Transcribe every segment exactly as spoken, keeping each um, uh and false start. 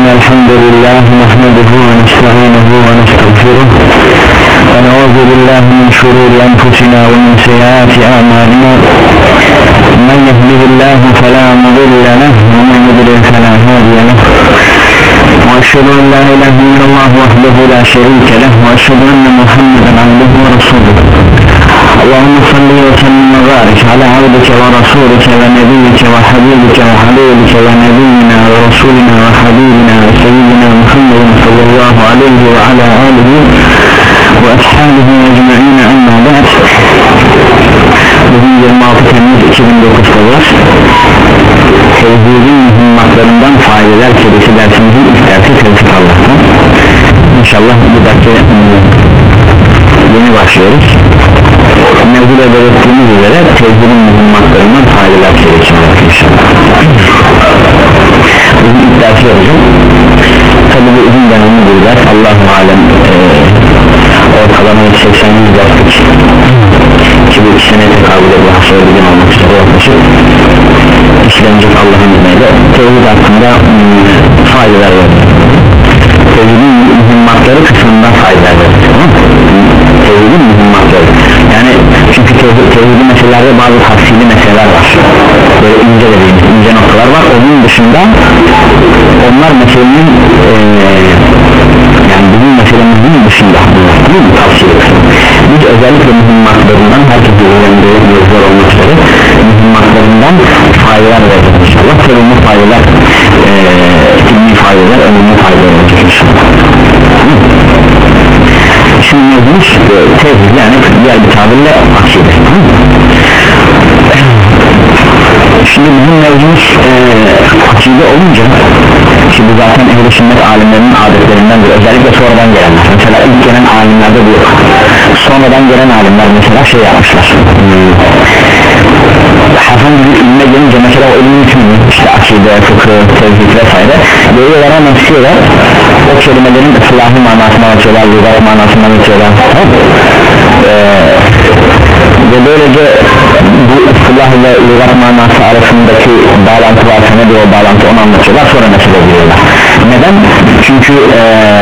إن الحمد لله نحمده ونستعينه ونستغفره ونعوذ بالله من شرور أنفسنا ومن سيئات أعمالنا من يهده الله فلا مضل له ومن يضلل فلا هادي له وأشهد أن لا إله إلا الله وحده لا شريك له وأشهد أن محمدا عبده ورسوله اللهم صل وسلم وبارك على عبدك ورسولك ونبيك وحبيبك وحبيبك ونبينا ورسولنا وحبيبنا وسيدنا محمد صلى الله عليه وعلى آله وأصحابه أجمعين. أما بعد, bugün yirmi altı Temmuz iki bin dokuz var. Tevhidin mühimmatlarından faydeler serisi dersimizin ilk dersi tevhid Allah'tan. İnşallah bu derse yeni başlıyoruz. Mevzuda belirttiğimiz üzere tevhidin mühimmatlarından faydeler serisi var inşallah. Bugün ilk dersi olacak. Tabi bu uzun dönemli bir ders. Allah-u Alem ee, ortalamayı seksen yüz yaptık ki bu iki seneye tekabül ediyor. Hasar bir gün olmak üzere yaklaşık işlenecek Allah'ın izniyle. Tevhid hakkında hmm, faydeler var. Tevhidin mühimmatları kısmından faydeler var. Tevhidin mühimmatları, yani çünkü tevhid, tevhidi meselelerde bazı tafsili meseleler var, böyle ince dediğimiz ince noktalar var. Onun dışında onlar meselenin ee, yani bizim meselemizin dışında değil mi tavsiye ediyoruz. Biz özellikle mühimmatlarından, herkese öğrendiği yazılar olmak üzere mühimmatlarından faydalar vereceğiz inşallah. Tabi bu faydalar ee, ilmi faydalar, önemli faydalar olacak inşallah. Şimdi mevzumuz tevhid, yani diğer bir tabirle akide. Şimdi bizim mevzumuz ee, akide olunca, şimdi zaten ehl-i sünnet alimlerinin adetlerindendir, özellikle sonradan gelenler. Mesela ilk gelen alimlerde bu yok. Sonradan gelen alimler mesela şey yapmışlar, hmm. Hasan gibi ilme gelince mesela o ilmin hükmünü, işte akide, fıkıh, tevhid vesaire böylelere anlatıyorlar. O kelimelerin ıslahi manasını anlatıyorlar, lügat manasını anlatıyorlar, tamam mı? Ee, ve böylece bu ıslah ile lügat manası arasındaki bağlantı varsa nedir o bağlantı, onu anlatıyorlar, sonra mesele giriyorlar. Neden? Çünkü ee,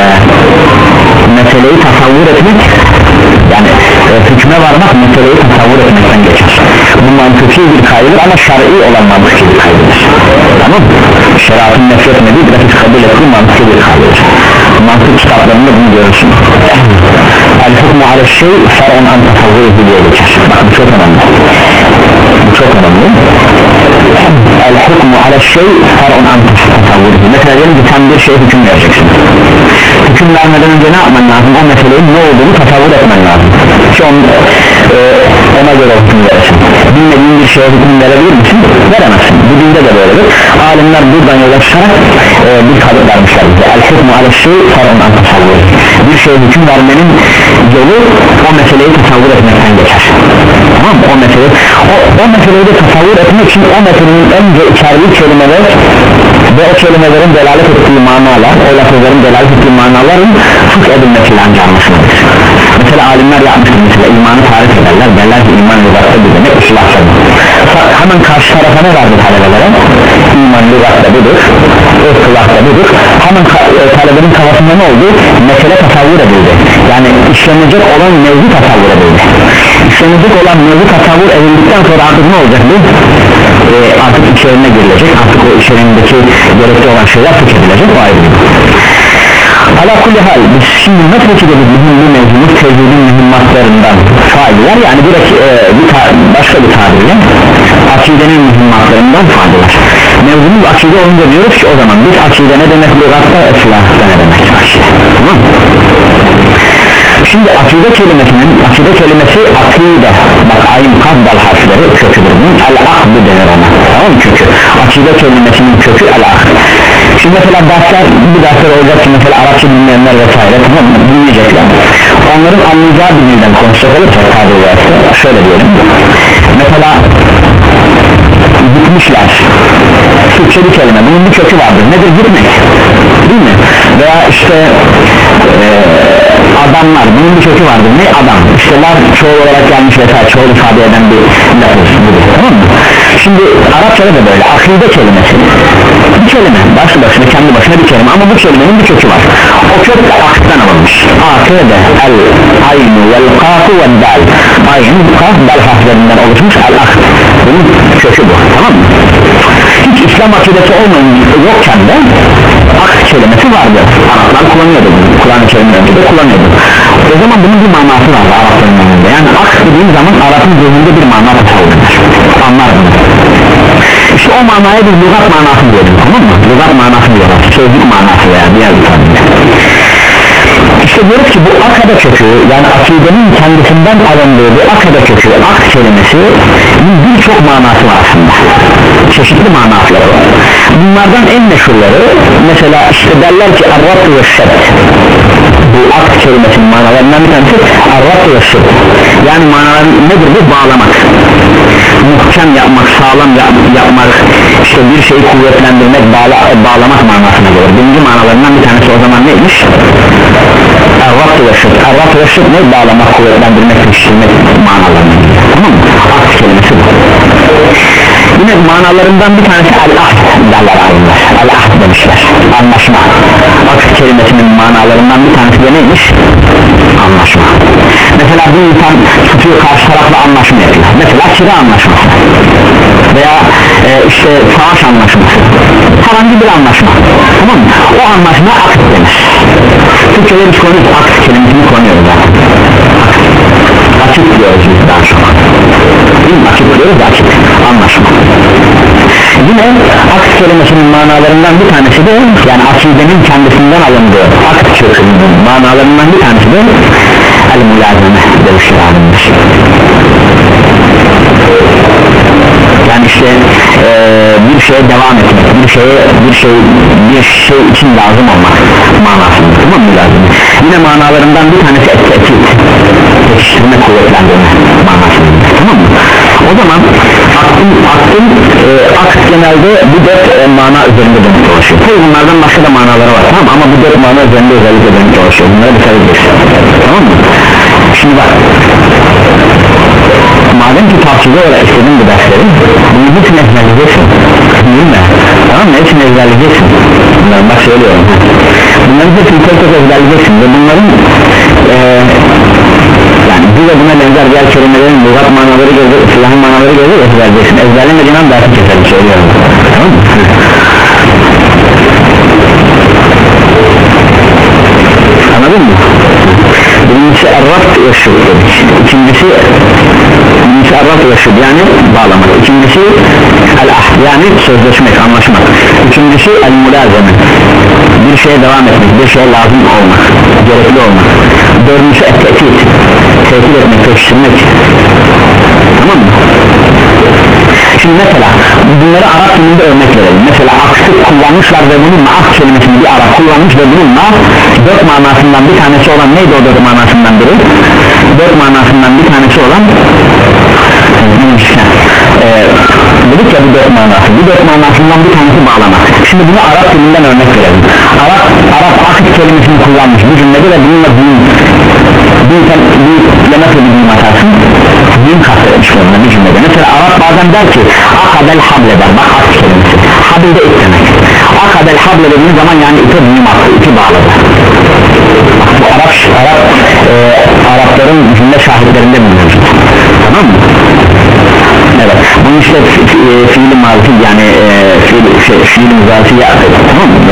meseleyi tasavvur etmek, yani e, hükme varmak meseleyi tasavvur etmekten geçer. Bu mantıki bir kaydır ama şer'i olan mantıki bir kaydır. Tamam mı? Şeriatın nefret etmediği, grafiz kabul ettiği mantıki bir kaydır. Mantık kitaplarında bunu görürsün. El-hukmu ala şey far'un an tasavvur diye geçer. Bak bu çok önemli. Bu çok önemli. El-hukmu ala şey far'un an tasavvur. Mesela diyelim ki sen bir şeye hüküm vereceksin. Hüküm vermeden önce ne yapman lazım? O meselenin ne olduğunu tasavvur etmen lazım ki on, e, ona göre hüküm verirsin. Bilmediğin bir şeye hüküm verebilir misin? Veremezsin. Bu dinde de böyledir. Alimler buradan yola çıkarak e, bir kalıp vermişler bize. El-hukmu ala şey far'un an tasavvur. Bir şeye hüküm vermenin yolu o meseleyi tasavvur etmekten geçer. Tamam mı? O mesele, o, o meseleyi de tasavvur etmek için o meselenin önce içerdiği kelimeler ve o kelimelerin delalet ettiği manalar, o lafızların delalet ettiği manaların fıkh edilmesiyle ancak anlaşılır. Mesela alimler yapmışlar, mesela imanı tarif ederler, derler ki iman lügatta bir demek, ıslahta bu. Hemen karşı tarafa ne vardı talebelere? İman lügatta budur, ıslahta budur. Hemen talebenin kafasında ne oldu? Mesele tasavvur edildi, yani işlenecek olan mevzu tasavvur edildi. İşlenecek olan mevzu tasavvur edildikten sonra artık ne olacak bu? Ee, artık içerine girilecek, artık o içerindeki gerekli olan şeyler fıkh edilecek, o ayrı. Ala kulli hal, biz şimdi nasıl ki dedik bizim bu mevzumuz tevhidin mühimmatlarından faydeler, yani bir, e, bir başka bir tabirle akidenin mühimmatlarından faydeler. Mevzumuz akide olunca diyoruz ki o zaman biz akide ne demek, lügatta, eslahta ne demek akide, tamam mı? Şimdi akide kelimesinin, akide kelimesi akide, bak ayın kaddal harfleri köküdür bunun, el-akd denir ona, tamam mı kökü? Akide kelimesinin kökü el-akd. Şimdi mesela dersler, bir dersler olacak ki mesela Arapça dinleyenler vesaire, tamam mı, dinleyecekler. Onların anlayacağı bir dilden konuşacak olursak tabi varsa, şöyle diyelim. Mesela gitmişler, Türkçe bir kelime, bunun bir kökü vardır, nedir gitmek, değil mi? Veya işte ee, adamlar, bunun bir kökü vardır, ne adam, işteler çoğul olarak gelmiş vesaire, çoğul ifade eden bir lafız, tamam mı? Şimdi Arapçada da böyle akide kelimesi bir kelime, başlı başına kendi başına bir kelime, ama bu kelimenin bir kökü var, o kök de ak'tan alınmış. Ak'de el aynu vel kafu vel dal, aynu kaf dal harflerinden oluşmuş el ak, bunun kökü bu, tamam mı? Hiç İslam akidesi olmayan yokken de ak kelimesi vardı, Araplar kullanıyordu, Kur'an-ı Kerim'de önce de kullanıyordu. O zaman bunun bir manası vardı Arapların önünde, yani ak dediğim zaman Arap'ın gözünde bir mana tasavvur eder, anlar bunu. İşte o manaya bir lügat manası diyelim, tamam mı? Lügat manası diyorlar, sözlük manası veya diğer bir tanrı. İşte diyoruz ki bu akada kökü, yani akidenin kendisinden alındığı bu akada kökü, ak kelimesi birçok manası var aslında, çeşitli manası var. Bunlardan en meşhurları mesela işte derler ki arrat ve şed, bu ak kelimesinin manalarından bir tanesi arrat ve şed, yani manaları nedir bu? Bağlamak, muhkem yapmak, sağlam yap, yapmak, işte bir şeyi kuvvetlendirmek, bağla, bağlamak manasına gelir. Birinci manalarından bir tanesi o zaman neymiş? Arrat ve şed, arrat ve şed ne? Bağlamak, kuvvetlendirmek, pekiştirmek manalarına gelir, tamam mı? Ak kelimesi bu. Yine manalarından bir tanesi el-ahd derler alimler, el-ahd demişler, anlaşma. Ak kelimesinin manalarından bir tanesi de neymiş? Anlaşma. Mesela bir insan tutuyor, karşı tarafla anlaşma yapıyor, mesela kira anlaşması veya e, işte savaş anlaşması, herhangi bir anlaşma, tamam mı? O anlaşma akt denir. Türkçe'de biz konuyoruz, akt kelimesini konuyoruz yani. Açık diyoruz biz daha çok, değil mi? Açık diyoruz, açık anlaşma. Yine akt kelimesinin manalarından bir tanesi de, yani akidenin kendisinden alındığı akt kökünün manalarından bir tanesi de el-mulazeme demişler alimler. Yani işte e, bir şeye devam etmek, bir şeye bir şey bir şey için lazım olmak manasında, tamam mı? Lazım. Yine manalarından bir tanesi et-te'kid, pekiştirme, kuvvetlendirme manasında, tamam mı? O zaman aklın aklın e, akt genelde bu dört e, mana üzerinde dönüp dolaşıyor. Tabii bunlardan başka da manaları var, tamam, ama bu dört mana üzerinde özellikle dönüp dolaşıyor. Bunlara dikkat edeceğiz, tamam mı? Şimdi bak, madem ki tavsiye olarak istediğin bu dersleri, bunu hepsini ezberleyeceksin, değil mi? Tamam mı? Hepsini ezberleyeceksin. Bunları bak söylüyorum, bunları hepsini tek tek ezberleyeceksin ve bunların e, yani bu ve buna benzer diğer kelimelerin lügat manaları gelecek, silahın manaları gelecek, ezberleyeceksin. Ezberlemediğin an dersi keserim, söylüyorum, tamam mı? Anladın mı? Birincisi errat ve şud dedik, ikincisi birincisi errat ve şud yani bağlamak, ikincisi el-ahd yani sözleşmek, anlaşmak, üçüncüsü el-mulazeme bir şeye devam etmek, bir şeye lazım olmak, gerekli olmak, dördüncüsü et-te'kid tehdit etmek, pekiştirmek, tamam mı? Şimdi mesela bunları Arap dilinde örnek verelim. Mesela aksı kullanmışlar ve bununla ak kelimesini bir Arap kullanmış ve bununla dört manasından bir tanesi olan neydi o dört manasından biri? Dört manasından bir tanesi olan ee, dedik ya bu dört manası, bu dört manasından bir tanesi bağlamak. Şimdi bunu Arap dilinden örnek verelim. Arap, Arap akıt kelimesini kullanmış bu cümlede ve bununla büyük büyükle nasıl bir büyük atarsın? Büyük kastetmiş onunla bir cümlede. Mesela Arap bazen der ki akadel hable der, bak akıt kelimesi habilde it demek. Akadel hable dediğin zaman yani ite büyük attı, iti bağladı. Bu Arap, Arap e, Arapların cümle şahitlerinde bulunuyor, tamam mı? Evet, bunun işte e, fiil-i mazi yani e, fiil, şey, fiil-i müzati yaptı, tamam mı?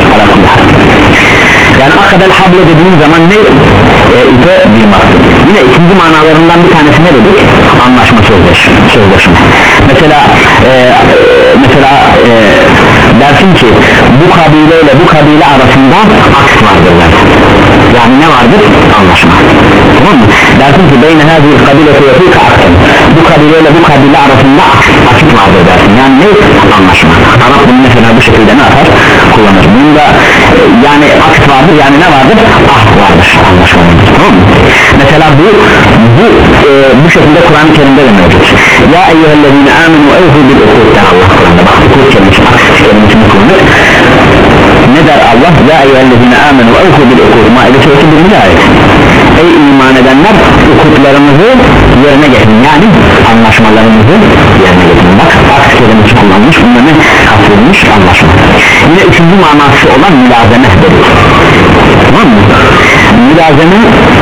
Yani akadel hable dediğin zaman ne? E, ite bir mazi. Yine ikinci manalarından bir tanesi ne dedik? Anlaşma, sözleşme, sözleşme. Mesela e, mesela e, dersin ki bu kabile ile bu kabile arasında aks vardır der. Yani ne vardır? Anlaşma, tamam mı? Dersin ki beyne hazir kabile fiyatı aksın, bu kabile ile bu kabile arasında akit vardır dersin. Yani ne? Anlaşma. Arap bunu mesela bu şekilde ne yapar? Kullanır. Bunda e, yani akit vardır, yani ne vardır? Ahd vardır, anlaşma vardır, tamam mı? Mesela bu bu, e, bu şekilde Kur'an-ı Kerim'de de mevcut. Ya eyyühellezine amenu evhu bil ukudden Allah Kur'an'da, bak ukud kelimesi, akit kelimesini kullanır. Ne der Allah? Ya eyyühellezine amenu evhu bil ukud. Maide suresi birinci ayet. Ey iman edenler, ukudlarımızı yerine getirin, yani anlaşmalarımızı yerine getirin. Bak akit kelimesi kullanmış, bunlar ne? Kapılmış anlaşma. yine üçüncü manası olan mülazeme deriz. Tamam mı? Mülazeme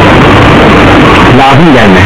lazım gelme,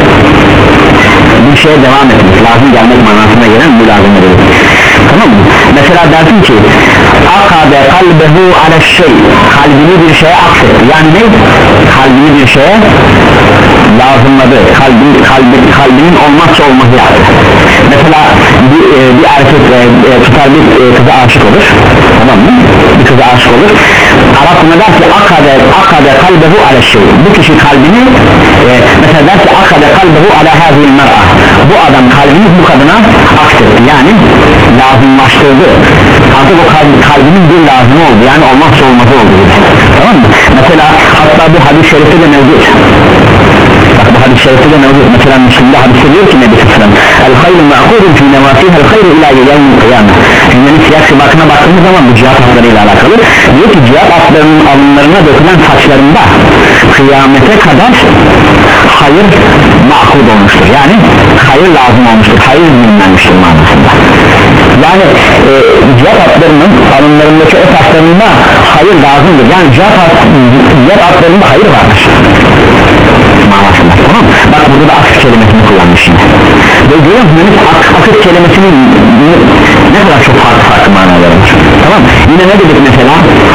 bir şeye devam etmek, lazım gelmek manasına gelen mülazeme deriz. Tamam mı? Mesela dersin ki akade kalbehu ala şey, kalbini bir şeye aksetti, yani ne? Kalbini bir şeye lazımladı, kalbin, kalbin, kalbinin olmazsa olmazı yaptı. Mesela bir, e, bir erkek e, e, tutar bir e, kıza aşık olur, tamam mı? Bir kıza aşık olur. Arap buna der ki akade, akade kalbehu ala şey, bu kişi kalbini e, mesela der ki akade kalbehu ala hazil mer'a, bu adam kalbini bu kadına aksetti, yani lazımlaştırdı, artık o kalbi, kalbinin bir lazımı oldu, yani olmazsa olmazı oldu, tamam mı? Mesela hatta bu hadis-i şerifte de mevcut. Bak bu hadis-i şerifte de mevcut. Mesela Müslüm'de hadiste diyor ki Nebi Sıfır'ın el hayru ma'kudun fi nevasihel hayru ila yevmil kıyame. Cümlenin siyah sıbakına baktığımız zaman bu cihat haklarıyla alakalı diyor ki cihat haklarının alınlarına dökülen saçlarında kıyamete kadar hayır makud olmuştur, yani hayır lazım olmuştur, hayır dinlenmiştir manasında. Yani e, cihat haklarının alınlarındaki o saçlarında hayır lazımdır, yani cihat, cihat haklarında hayır vardır manasında, tamam mı? Bak burada da akış kelimesini kullanmış şimdi ve görüyor musunuz ak akış kelimesinin ne kadar çok farklı farklı manaları var, tamam mı? Yine ne dedik mesela,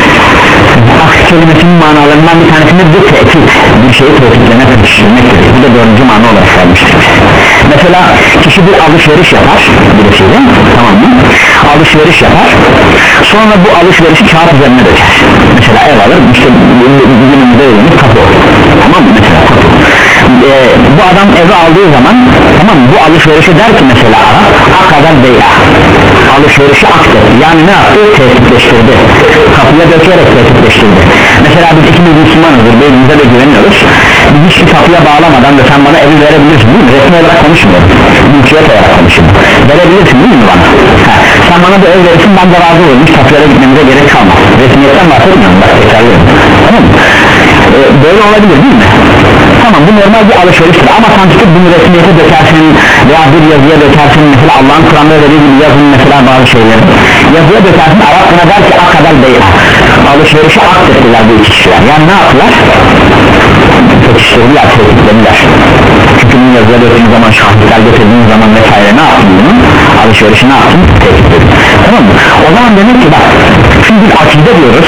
akış kelimesinin manalarından bir tanesini bir tehdit, bir şeyi tehditlemek, pekiştirmektir. Bu da dördüncü mana olarak vermiştir. Mesela kişi bir alışveriş yapar birisiyle, tamam mı? Alışveriş yapar, sonra bu alışverişi kağıt üzerine döker. Mesela ev alır, işte günümüzde öyle kapı, tamam mı? Mesela kapı. Ee, bu adam evi aldığı zaman, tamam mı? Bu alışverişi der ki mesela Arap akadar beya, alışverişi akdetti, yani ne yaptı? Tehditleştirdi, kapıya dökerek tehditleştirdi. Mesela biz ikimiz Müslümanızdır, birbirimize de güveniyoruz, biz hiçbir kapıya bağlamadan da sen bana evi verebilirsin değil mi? Resmi olarak konuşmuyorum, mülkiyet olarak konuşuyorum, verebilirsin değil mi bana? Ha, sen bana da ev verirsin, ben de razı olurum, hiç kapıya gitmemize gerek kalmaz, resmiyetten bahsetmiyorum, bak tekrarlıyorum, tamam mı? Ee, böyle olabilir değil mi? Tamam, bu normal bir alışveriştir ama sen tutup bunu resmiyete dökersin veya bir yazıya dökersin, mesela Allah'ın Kur'an'da dediği gibi yazın mesela bazı şeyleri yazıya dökersin, Arap buna der ki akadar bey'a, alışverişi akdettiler bu iki kişiler, yani ne yaptılar? Pekiştirdiler, tehditlediler. Çünkü bunu yazıya döktüğün zaman, şahitler getirdiğin zaman vesaire ne yaptın bunun? Alışverişi ne yaptın? Tehditledi, tamam mı? O zaman demek ki bak, şimdi biz akide diyoruz,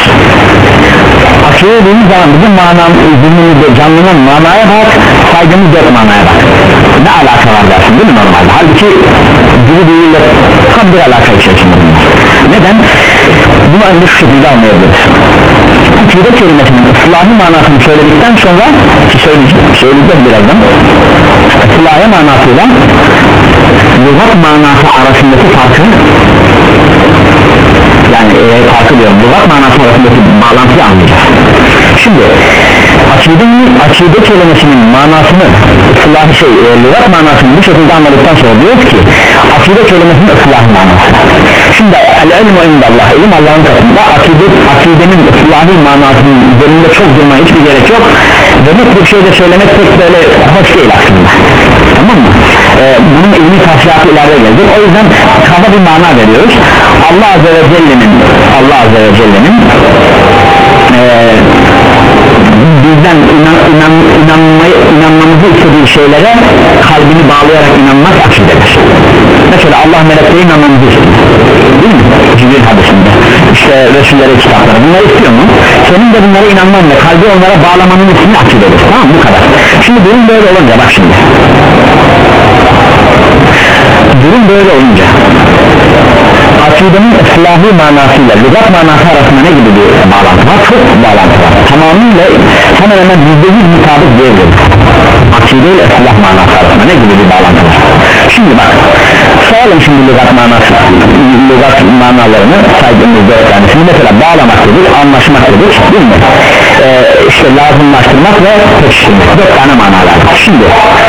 akide dediğimiz zaman bizim manam, zihnimizde canlanan manaya bak, saydığımız dört manaya bak, ne alaka var dersin değil mi normalde? Halbuki dili değille tam bir alaka içerisinde bunlar. Neden? Bunu ancak şu şekilde anlayabiliriz. Akide kelimesinin ıslahı manasını söyledikten sonra ki söyleyeceğim, söyleyeceğim birazdan, ıslahı manasıyla lügat manası arasındaki farkı, yani e, farkı diyorum, lügat manası arasındaki bağlantıyı anlayacağız. Şimdi akidenin, akide kelimesinin manasını ıslahı şey, e, lügat manasını bu şekilde anladıktan sonra diyoruz ki akide kelimesinin ıslahı manası. Şimdi el-ilmu indallah, ilim Allah'ın katında, akide, akidenin ıslahı manasının üzerinde çok durmaya hiçbir gerek yok ve net bir şey de söylemek pek böyle hoş değil aslında, tamam mı? Ee, bunun ilmi tafsilatı ileride gelecek, o yüzden kaba bir mana veriyoruz. Allah Azze ve Celle'nin Allah Azze ve Celle'nin ee, bizden inan, inan, inanmayı, inanmamızı istediği şeylere kalbini bağlayarak inanmak akidedir. Mesela Allah meleklere inanmamızı istiyor değil mi? Cibril hadisinde işte Resullere, kitaplara, bunları istiyor mu? Senin de bunlara inanman ve kalbi onlara bağlamanın ismi akidedir, tamam mı? Bu kadar. Şimdi durum böyle olunca bak şimdi durum böyle olunca akidenin ıslahı manasıyla lügat manası arasında ne gibi bir bağlantı var? Çok bağlantı var, tamamıyla hemen hemen yüzde yüz mutabık diyebiliriz. Akide ile ıslah manası arasında ne gibi bir bağlantı var? Şimdi bak, sayalım şimdi lügat manası, lügat manalarını saydığımız dört tanesini. Mesela bağlamak dedik, anlaşmak dedik değil mi? Ee, işte lazımlaştırmak ve pekiştirmek, dört tane manalar. Şimdi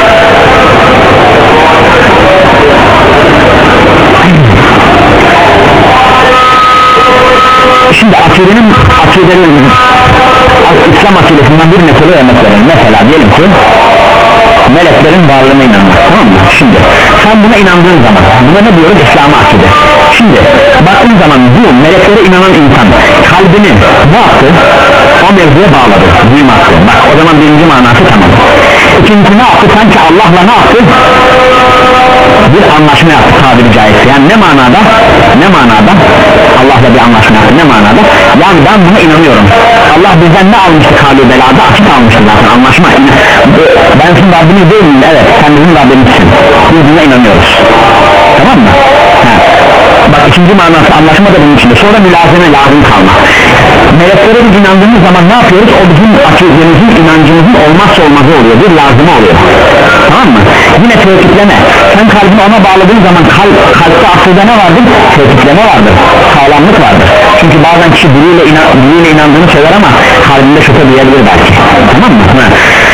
Şimdi akidenin, akidenin, İslam akidesinden bir mesele örnek verelim. Mesela diyelim ki meleklerin varlığına inanmak, tamam mı? Şimdi sen buna inandığın zaman buna ne diyoruz? İslam'a akide. Şimdi baktığın zaman bu meleklere inanan insan kalbini ne yaptı? O mevzuya bağladı, düğüm attı. Bak o zaman birinci manası tamam. İkincisi ne yaptı? Sanki Allah'la ne yaptı? Bir anlaşma yaptı tabiri caizse. Yani ne manada? Ne manada? Allah'la bir anlaşma yaptı. Ne manada? Yani ben buna inanıyorum. Allah bizden ne almıştı kalbi belada? Açık almıştı zaten anlaşma. Ben sizin Rabbiniz değil miyim? Evet, sen bizim Rabbimizsin. Biz buna inanıyoruz. Tamam mı? Ha. Bak ikinci manası anlaşma da bunun içinde. Sonra mülazeme lazım kalma. Meleklere biz inandığımız zaman ne yapıyoruz? O bizim akidemizin, inancımızın olmazsa olmazı oluyor. Bir lazımı oluyor. Tamam mı? Yine tevkitleme. Sen kalbini ona bağladığın zaman kalp, kalpte aslında ne vardır? Tevkitleme vardır. Sağlamlık vardır. Çünkü bazen kişi diliyle, inan, diliyle inandığını söyler ama kalbinde şüphe duyabilir belki. Tamam mı? Ha.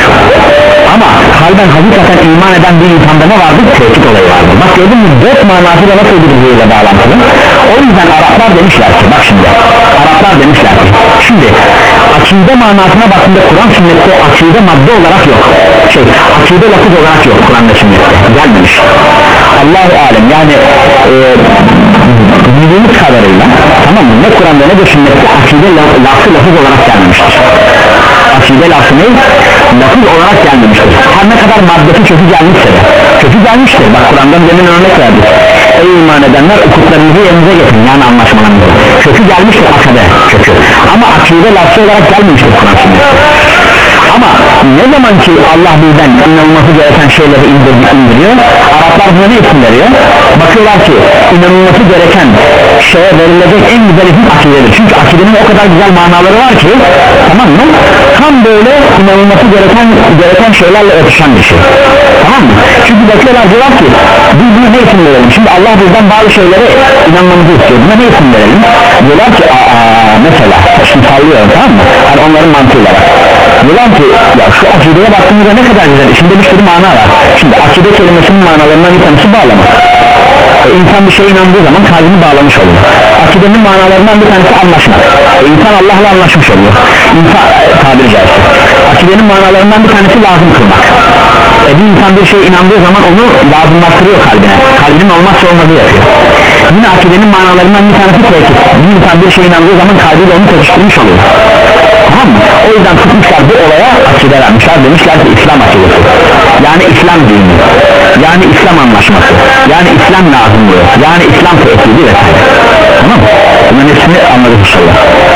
Ama kalben hakikaten iman eden bir insanda ne vardır? Tevkit olayı vardır. Bak gördün mü? Dört manasıyla nasıl birbiriyle bağlantılı? O yüzden Araplar demişler ki, bak şimdi Araplar demişler ki, şimdi akide manasına baktığında Kur'an sünnette akide madde olarak yok, şey akide lafız olarak yok Kur'an'da sünnette gelmemiş. Allah-u alem yani e, bildiğimiz kadarıyla, tamam mı? Ne Kur'an'da ne de sünnette akide lafı lafız olarak gelmemiştir. Akide lafı ne? Lafız olarak gelmemiştir. Her ne kadar maddesi kötü gelmişse de kötü gelmiştir. Bak Kur'an'dan demin örnek verdik. Ey iman edenler hukuklarınızı yerinize getirin, yani anlaşmalarınızı. Kötü gelmiştir akide kötü. Ama akide lafı olarak gelmemiştir Kur'an sünnette. Ama ne zaman ki Allah bizden inanılması gereken şeyleri indiriyor, Araplar buna ne isim veriyor? Bakıyorlar ki inanılması gereken şeye verilecek en güzel isim akidedir. Çünkü akidenin o kadar güzel manaları var ki, tamam mı? Tam böyle inanılması gereken gereken şeylerle örtüşen bir şey. Tamam mı? Çünkü bakıyorlar, diyorlar ki biz buna ne isim verelim? Şimdi Allah bizden bazı şeylere inanmamızı istiyor. Buna ne isim verelim? Diyorlar ki aa, mesela şimdi sallıyorum, tamam mı? Yani onların mantığıyla var. Diyorlar ki ya şu akideye baktığımızda ne kadar güzel, içinde bir sürü mana var. Şimdi akide kelimesinin manalarından bir tanesi bağlamak. e, insan bir şeye inandığı zaman kalbini bağlamış oluyor. Akidenin manalarından bir tanesi anlaşmak. e, insan Allah'la anlaşmış oluyor. İnsan e, tabiri caizse akidenin manalarından bir tanesi lazım kılmak. e, bir insan bir şeye inandığı zaman onu lazımlaştırıyor kalbine, kalbinin olmazsa olmazı yapıyor. Yine akidenin manalarından bir tanesi tevkif. Bir insan bir şeye inandığı zaman kalbiyle onu pekiştirmiş oluyor. Tamam mı? O yüzden tutmuşlar bu olaya akide vermişler, demişler ki İslam akidesi, yani İslam dini, yani İslam anlaşması, yani İslam lazımlığı, yani İslam tevkidi vesaire. Tamam mı? Bunların hepsini anladık inşallah.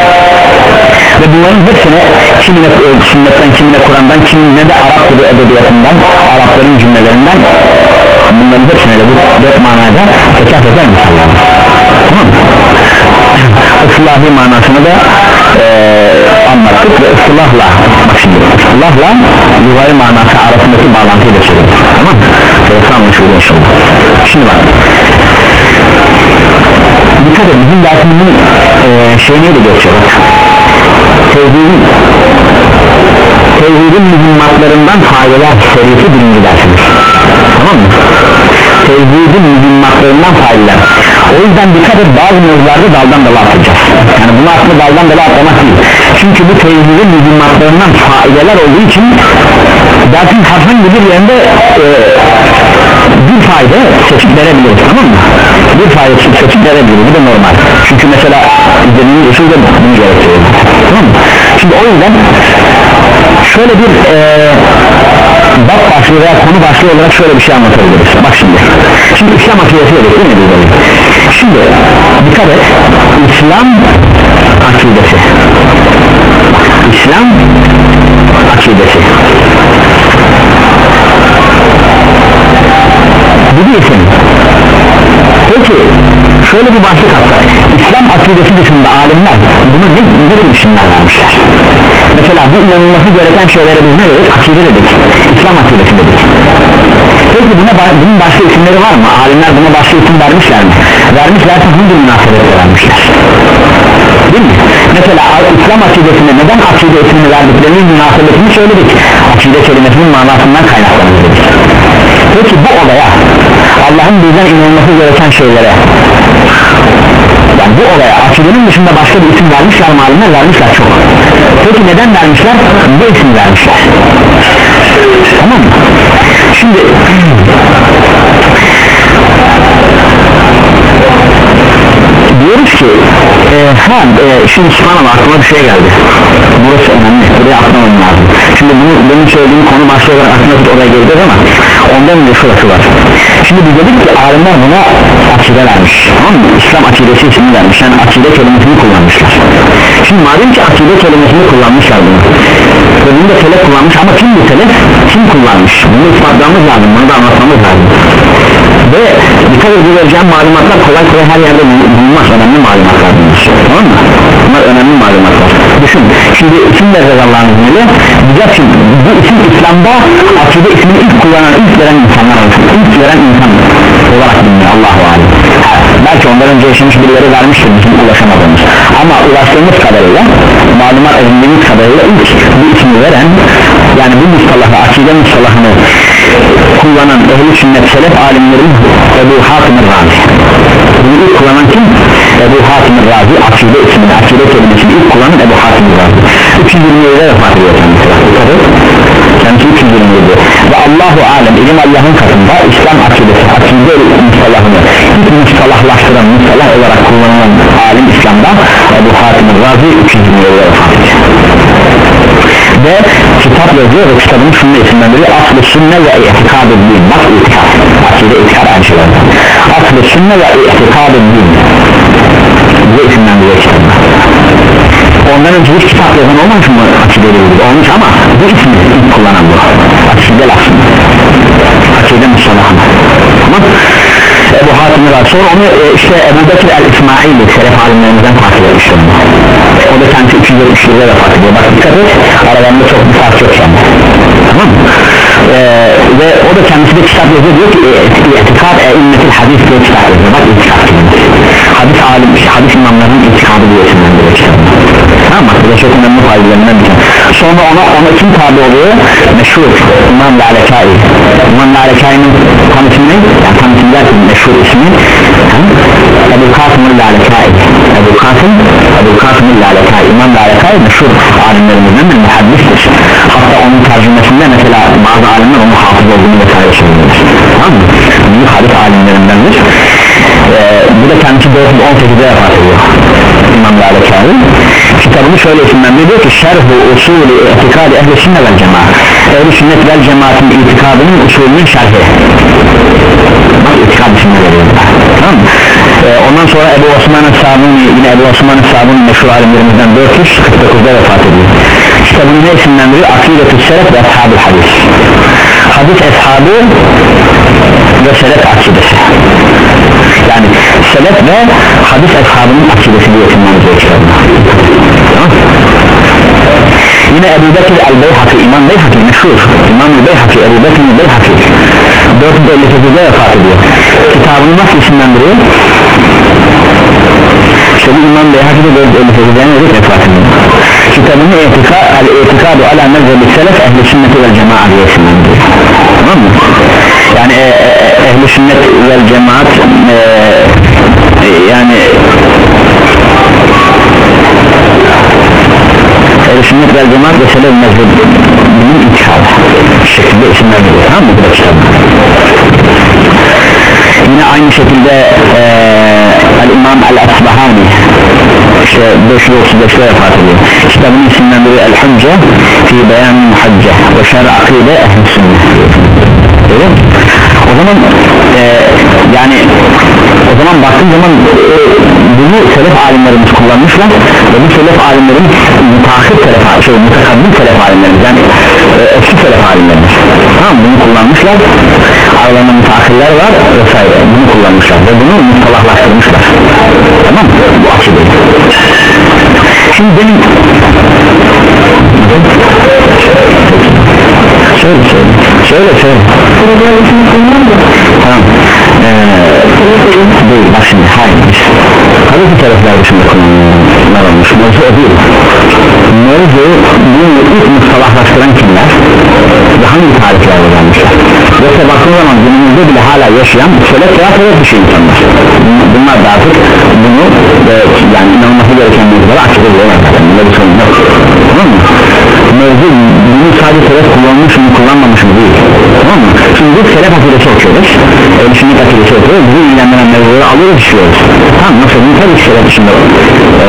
Ve bunların hepsine kimine sünnetten, kimine Kur'an'dan, kimine de Arap dili edebiyatından, Arapların cümlelerinden, bunların hepsine de bu dört manada teker teker inşallah. Tamam mı? Islahi manasını da e, anlattık ve ıslahla, bak şimdi ıslahla lügayi manası arasındaki bağlantıyı da söyledik. Tamam mı? Burası anlaşıldı inşallah. Şimdi bak, dikkat edin, bizim dersimizin e, şeyini de geçiyor. Tevhidin Tevhidin mühimmatlarından faydalar serisi birinci dersimiz. Tamam mı? Tevhidin mühimmatlarından faydalar. O yüzden dikkat et, bazı mevzularda daldan dala atacağız. Yani bunu aslında daldan dala atlamak değil. Çünkü bu tevhidin mühimmatlarından faydalar olduğu için dersin herhangi bir yerinde e, bir fayda seçip verebiliriz, tamam mı? Bir fayda seçip verebiliriz, bu da normal. Çünkü mesela izlediğimiz usulde bunu gerektiriyor, tamam mı? Şimdi o yüzden şöyle bir e, bak başlığı veya konu başlığı olarak şöyle bir şey anlatabiliriz. Bak şimdi, şimdi İslam akidesi dedik değil mi bu böyle? Şimdi dikkat et, İslam akidesi, İslam akidesi. Bu bir isim. Peki şöyle bir başlık hatta, İslam akidesi dışında alimler bunu ne, ne tür isimler vermişler? Mesela bu inanılması gereken şeylere biz ne dedik? Akide dedik, İslam akidesi dedik. Peki buna, bunun başka isimleri var mı? Alimler buna başka isim vermişler mi? Vermişlerse hangi münasebetle vermişler? Değil mi? Mesela İslam akidesine neden akide ismini verdiklerinin münasebetini söyledik. Akide kelimesinin manasından kaynaklanıyor. Peki bu olaya, Allah'ın bizden inanılması gereken şeylere, yani bu olaya akidenin dışında başka bir isim vermişler mi alimler? Vermişler çok. Peki neden vermişler? Bu isim vermişler. tamam mı? Şimdi diyoruz ki e, ha, e, şimdi subhanallah aklıma bir şey geldi, burası önemli, buraya atmamam lazım. Şimdi bunu, benim söylediğim konu başlı olarak aslında oraya geleceğiz ama ondan önce şurası var. Şimdi biz dedik ki alimler buna akide vermiş, tamam mı? İslam akidesi ismini vermiş, yani akide kelimesini kullanmışlar. Şimdi madem ki akide kelimesini kullanmışlar bunu ve bunu da selef kullanmış, ama kim bu selef? Kim kullanmış? Bunu ispatlamamız lazım, bunu da anlatmamız lazım. Ve dikkat edileceğim malumatlar kolay kolay her yerde bulunmaz, önemli malumatlar bulunur, tamam mı? Bunlar önemli malumatlar. Düşün, şimdi isim vereceğiz Allah'ın izniyle, diyeceğiz ki bu isim İslam'da akide ismini ilk kullanan, ilk veren insanlar arasında, ilk veren insan olarak biliniyor, Allahu alem. Belki ondan önce yaşamış birileri vermiştir bizim ulaşamadığımız, ama ulaştığımız kadarıyla, malumat edindiğimiz kadarıyla ilk bu ismi veren, yani bu mustalahı, akide mustalahını kullanan ehl-i sünnet selef alimlerin Ebu Hatim-i Razi. Bunu ilk kullanan kim? Ebu Hatim-i Razi, akide ismini, akide kelimesini ilk kullanan Ebu Hatim-i Razi. üç yüz yirmi yedide vefat ediyor kendisi. Kendisi üç yüz yirmi yedi ve Allahu alem, ilim Allah'ın katında İslam akidesi, akide mustalahını ilk mustalahlaştıran, mustalah olarak kullanılan alim İslam'da Ebu Hatim-i Razi üç yüz yirmi yedide vefat ediyor ve kitap yazıyor ve kitabın şunun isimlendiriyor: Asl-ı Sünne ve İtikad-ı Din. Bak, itikad, akide, itikad aynı şeylerden. Asl-ı Sünne ve İtikad-ı Din bu isimlendiriyor kitabında. Ondan önce hiç kitap yazan olmamış mı akideyle ilgili? Olmuş, ama bu ismi ilk kullanan bu akide lafını, akide mustalahını, tamam. Ebu Hatim var, sonra onu e, işte Ebu Bekir el-İsmaili selef alimlerimizden takip etmiştir. O da kendisi üç yüz yetmiş yılda vefat ediyor. Bak dikkat et, aralarında çok bir fark yok yani, tamam mı? Ee, ve o da kendisi de kitap yazıyor, diyor ki İtikad e-immetil hadis diye kitap yazıyor. Bak, itikad kelimesi, hadis alim, hadis imamlarının itikadı diye isimlendiriyor kitabını, tamam mı? Bu da çok önemli faydalarından bir tane. Sonra ona, ona kim tabi oluyor? Meşhur İmam Lalekai. İmam Lalekai'nin tanıtımı ne? Yani tanıtımı derken meşhur ismi Ebu Kasım-ı Lalekai. Ebu Kasım Ebu Kasım-ı Lalekai. İmam Lalekai meşhur alimlerimizden bir muhaddistir. Hatta onun tercümesinde mesela bazı alimler onun hafız olduğunu vesaire söylüyorlar, tamam mı? Büyük hadis alimlerindendir. Ee, bu da kendisi dört yüz on sekizde vefat ediyor İmam Lalekai. Kitabını şöyle isimlendiriyor ki Şerh-u usulü itikadi ehl-i sünnet vel cemaat. Ehl-i sünnet vel cemaatin itikadının usulünün şerhi. Bak, itikad ismini veriyor, tamam mı? Ee, ondan sonra Ebu Osman el-Sabuni, yine Ebu Osman el-Sabuni meşhur alimlerimizden dört yüz kırk dokuzda vefat ediyor. Kitabını ne isimlendiriyor? Akide-tü selef ve ashab-ı hadis. Hadis eshabı ve selef akidesi, yani selef ve hadis eshabının akidesi diye isimlendiriyor kitabını, tamam. Yine Ebu Bekir el-Beyhaki, İmam Beyhaki meşhur İmam-ı Beyhaki, Ebu Bekir el-Beyhaki dört yüz elli sekizde vefat ediyor. Kitabını nasıl isimlendiriyor? İşte bu İmam Beyhaki de dört yüz elli sekizde vefat ediyor. Kitabını el-İtikadu ala mezhebi selef ehl-i sünneti vel cemaat diye isimlendiriyor, tamam mı? Yani e, e, ehl-i sünnet vel cemaat e, e, yani ehl-i sünnet vel cemaat ve selef mezhebinin itikadı şekilde isimlendiriyor, tamam mı? Bu da kitabı. Yine aynı şekilde e, el-İmam el-Asbahani işte beş yüz otuz beşte vefat ediyor. Kitabının isimlendiriyor El-Hücce fi beyan muhacce ve şer akide ehl-i sünnet. Evet. O zaman e, yani o zaman baktığım zaman e, bunu selef alimlerimiz kullanmışlar ve bu selef alimlerin müteahhit selef, şey, mutakaddim selef alimlerimiz, yani e, eski selef alimlerimiz, tamam, bunu kullanmışlar, aralarında müteahhirler var vesaire, bunu kullanmışlar ve bunu mustalahlaştırmışlar, tamam mı? Bu akideyi. Şimdi benim şöyle söyle şöyle söyle tamam ee, değil, bak şimdi hayır tabii ki taraflar dışında kullanılanlar olmuş, mevzu o değil. Mevzu bunu ilk mustalahlaştıran kimler ve hangi tarihler olmuşlar? Yoksa baktığı zaman günümüzde bile hala yaşayan selef veya selef dışı insanlar, bunlar da artık bunu e, yani inanılması gereken mevzuları akide ediyorlar, bunlar bir sorun yok, tamam mı? Mevzu bunu sadece selef kullanmış mı kullanmamış mı değil, Şimdi bu selef akidesi okuyoruz, ehl-i sünnet akidesi okuyoruz, bizi ilgilendiren mevzuları alıyoruz, işliyoruz. Tamam, yoksa bunu tabii ki selef dışında e,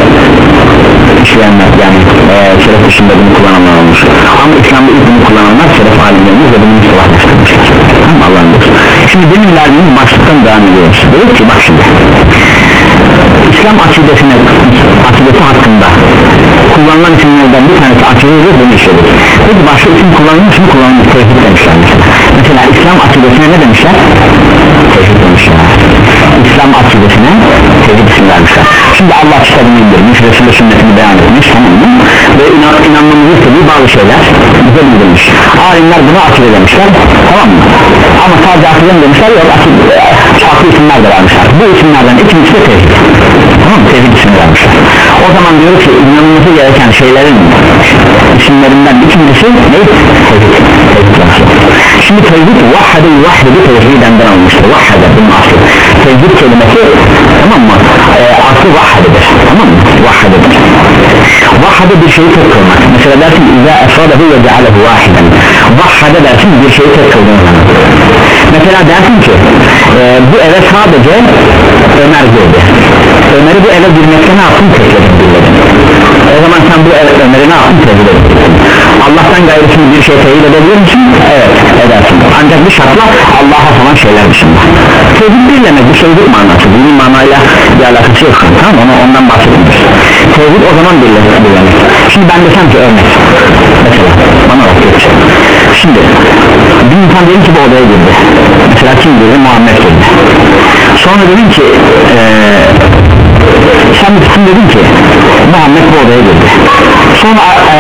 işleyenler, yani e, selef dışında bunu kullananlar olmuş. Ama İslam'da ilk bunu kullananlar selef alimlerimiz ve bunu mustahlaştırmışlar. Tamam, Allah'ın dostu. Şimdi demin verdiğimiz başlıktan devam ediyoruz. Dedik ki bak şimdi, İslam akidesine, akidesi hakkında kullanılan isimlerden bir tanesi akidedir, bunu işledik. Peki başka isim kullanılmış mı? Kullanılmış, tevhid demişler mesela. Mesela İslam akidesine ne demişler? Tevhid demişler. İslam akidesine tevhid isim vermişler. Şimdi Allah kitabını indirmiş, Resulü sünnetini beyan etmiş, tamam mı? Ve inan, inanmamızı istediği bazı şeyler bize bildirmiş. Alimler buna akide demişler, tamam mı? Ama sadece akide mi demişler, yok, akide, farklı isimler de vermişler. Bu isimlerden ikincisi de tevhid. Tamam mı? Tevhid ismi vermişler. O zaman diyoruz ki inanılması gereken şeylerin isimlerinden ikincisi ne? Tevhid. Şimdi tevhid vahhede vahhede tevhidenden almıştır. Vahhede bunun aslı. Tevhid kelimesi, tamam mı? E, aslı vahhededir. Tamam mı? Vahhededir. Vahhede bir şeyi tek kılmak. Mesela dersin İzâ efradehu ve cealehu vahiden. Vahhede dersin bir şeyi tek kıldığın zaman. Mesela dersin ki e, bu eve sadece Ömer girdi. Ömer'i bu eve girmekte ne yaptın? Tekledin. O zaman sen bu Ömer'i ne yaptın? Tekledin. Allah'tan gayrısını bir şey tevhid edebilir misin? Evet, edersin. Ancak bir şartla Allah'a falan şeyler dışında. Tevhid bir demek, bu tevhid manası, dini manayla bir alakası yok. Tamam, ona ondan bahsetmiyoruz. Tevhid o zaman birlemek. Şimdi ben desem ki örnek, mesela bana bak geçecek. Şimdi bir insan diyelim ki bu odaya girdi. Mesela kim girdi? Muhammed girdi. Sonra dedim ki ee, sen bir kısım dedin ki Muhammed bu odaya girdi. Sonra ee,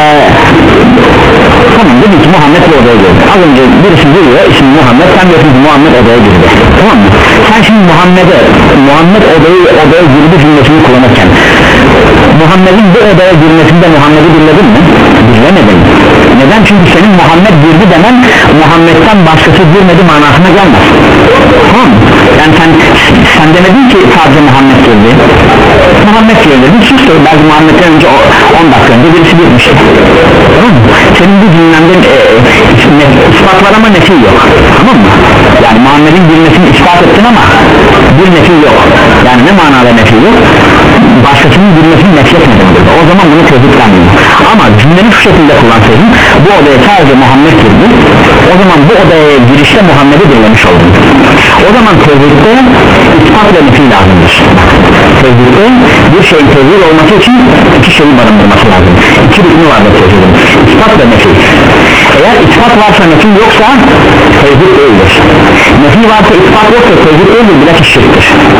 tamam dedim ki Muhammed bu odaya girdi. Az önce birisi giriyor, ismi Muhammed, sen diyorsun ki Muhammed odaya girdi. Tamam mı? Sen şimdi Muhammed'e Muhammed odaya, odaya girdi cümlesini kullanırken Muhammed'in bu odaya girmesinde Muhammed'i dinledin mi? Dinlemedin. Neden? Çünkü senin Muhammed girdi demen Muhammed'den başkası girmedi manasına gelmez. Tamam mı? Yani sen, sen demedin ki sadece Muhammed girdi. Muhammed girdi. Sus da belki Muhammed'den önce on dakika önce birisi girmişti. Tamam mı? Senin bu cümlende e, ispat var ama nefi yok. Tamam mı? Yani Muhammed'in girmesini ispat ettin ama bir nefi yok. Yani ne manada nefi yok? Başkasının girmesini nefretmedin burada. O zaman bunu tevhidlenmiyor. Ama cümleni şu şekilde kullansaydın, bu odaya sadece Muhammed girdi, o zaman bu odaya girişte Muhammed'i dinlemiş oldun. O zaman tevhidde ispat ve nefi lazımdır. Tevhidde bir şeyin tevhid olması için iki şeyi barındırması lazım. İki rükmü vardır tevhidin. İspat ve nefi. Eğer ispat varsa nefi yoksa tevhid değildir. Nefi varsa ispat yoksa tevhid değildir, bile şirktir.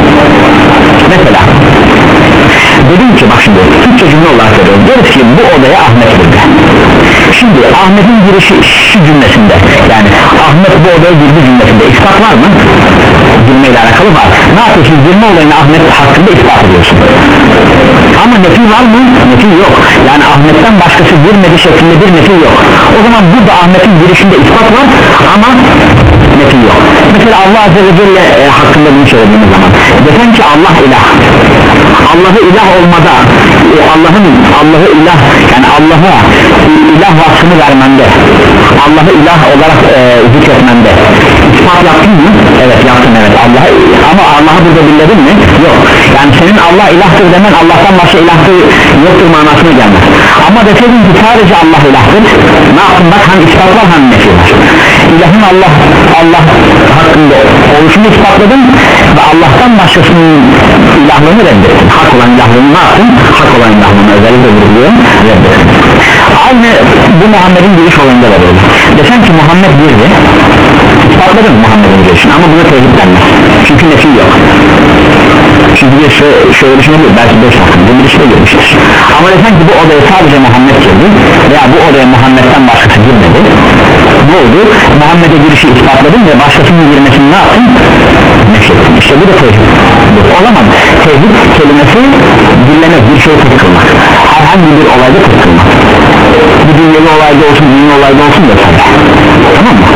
Mesela dedim ki bak şimdi Türkçe cümle olarak veriyorum. Diyoruz ki bu odaya Ahmet girdi. Şimdi Ahmet'in girişi şu cümlesinde, yani Ahmet bu odaya girdi cümlesinde ispat var mı? Girmeyle alakalı var. Ne yapıyorsun? Girme olayını Ahmet hakkında ispat ediyorsun. Ama nefi var mı? Nefi yok. Yani Ahmet'ten başkası girmedi şeklinde bir nefi yok. O zaman burada Ahmet'in girişinde ispat var ama nefi yok. Mesela Allah Azze ve Celle e, hakkında bunu söylediğimiz zaman desen ki Allah ilah, Allah'ı ilah olmada e, Allah'ın Allah'ı ilah, yani Allah'a ilah vasfını vermende, Allah'ı ilah olarak e, zikretmende ispat yaptın mı? Evet yaptın, evet. Allah'ı, ama Allah'ı burada bildirdin mi? Yok. Yani senin Allah ilahtır demen Allah'tan başka ilahtır yoktur manasına gelmez. Ama deseydin ki sadece Allah ilahtır, ne yaptın? Bak hem ispat var hem nefi var. İlahın Allah Allah hakkında oluşunu ispatladın ve Allah'tan başkasının ilahlığını reddettin. Hak olan ilahlığını ne yaptın? Hak olan ilahlığını özellikle vurguluyor, reddettin. Aynı bu Muhammed'in giriş olayında da böyle. Desen ki Muhammed girdi, ispatladın Muhammed'in girişini ama buna tevhid denmez. Çünkü nefi yok. Çünkü bir şöyle, şöyle düşünebilir, belki beş hakkında bir işte girmiştir. Ama desen ki bu odaya sadece Muhammed girdi veya bu odaya Muhammed'den başkası girmedi, ne oldu? Muhammed'e girişi ispatladın ve başkasının girmesini ne yaptın? Nefrettin. İşte bu da tevhid. O zaman tevhid kelimesi dinlemek, bir şeyi tek kılmak, herhangi bir olayda tek kılmak. Bu dünyevi olayda olsun, dünya olayda olsun da tabi. Tamam mı?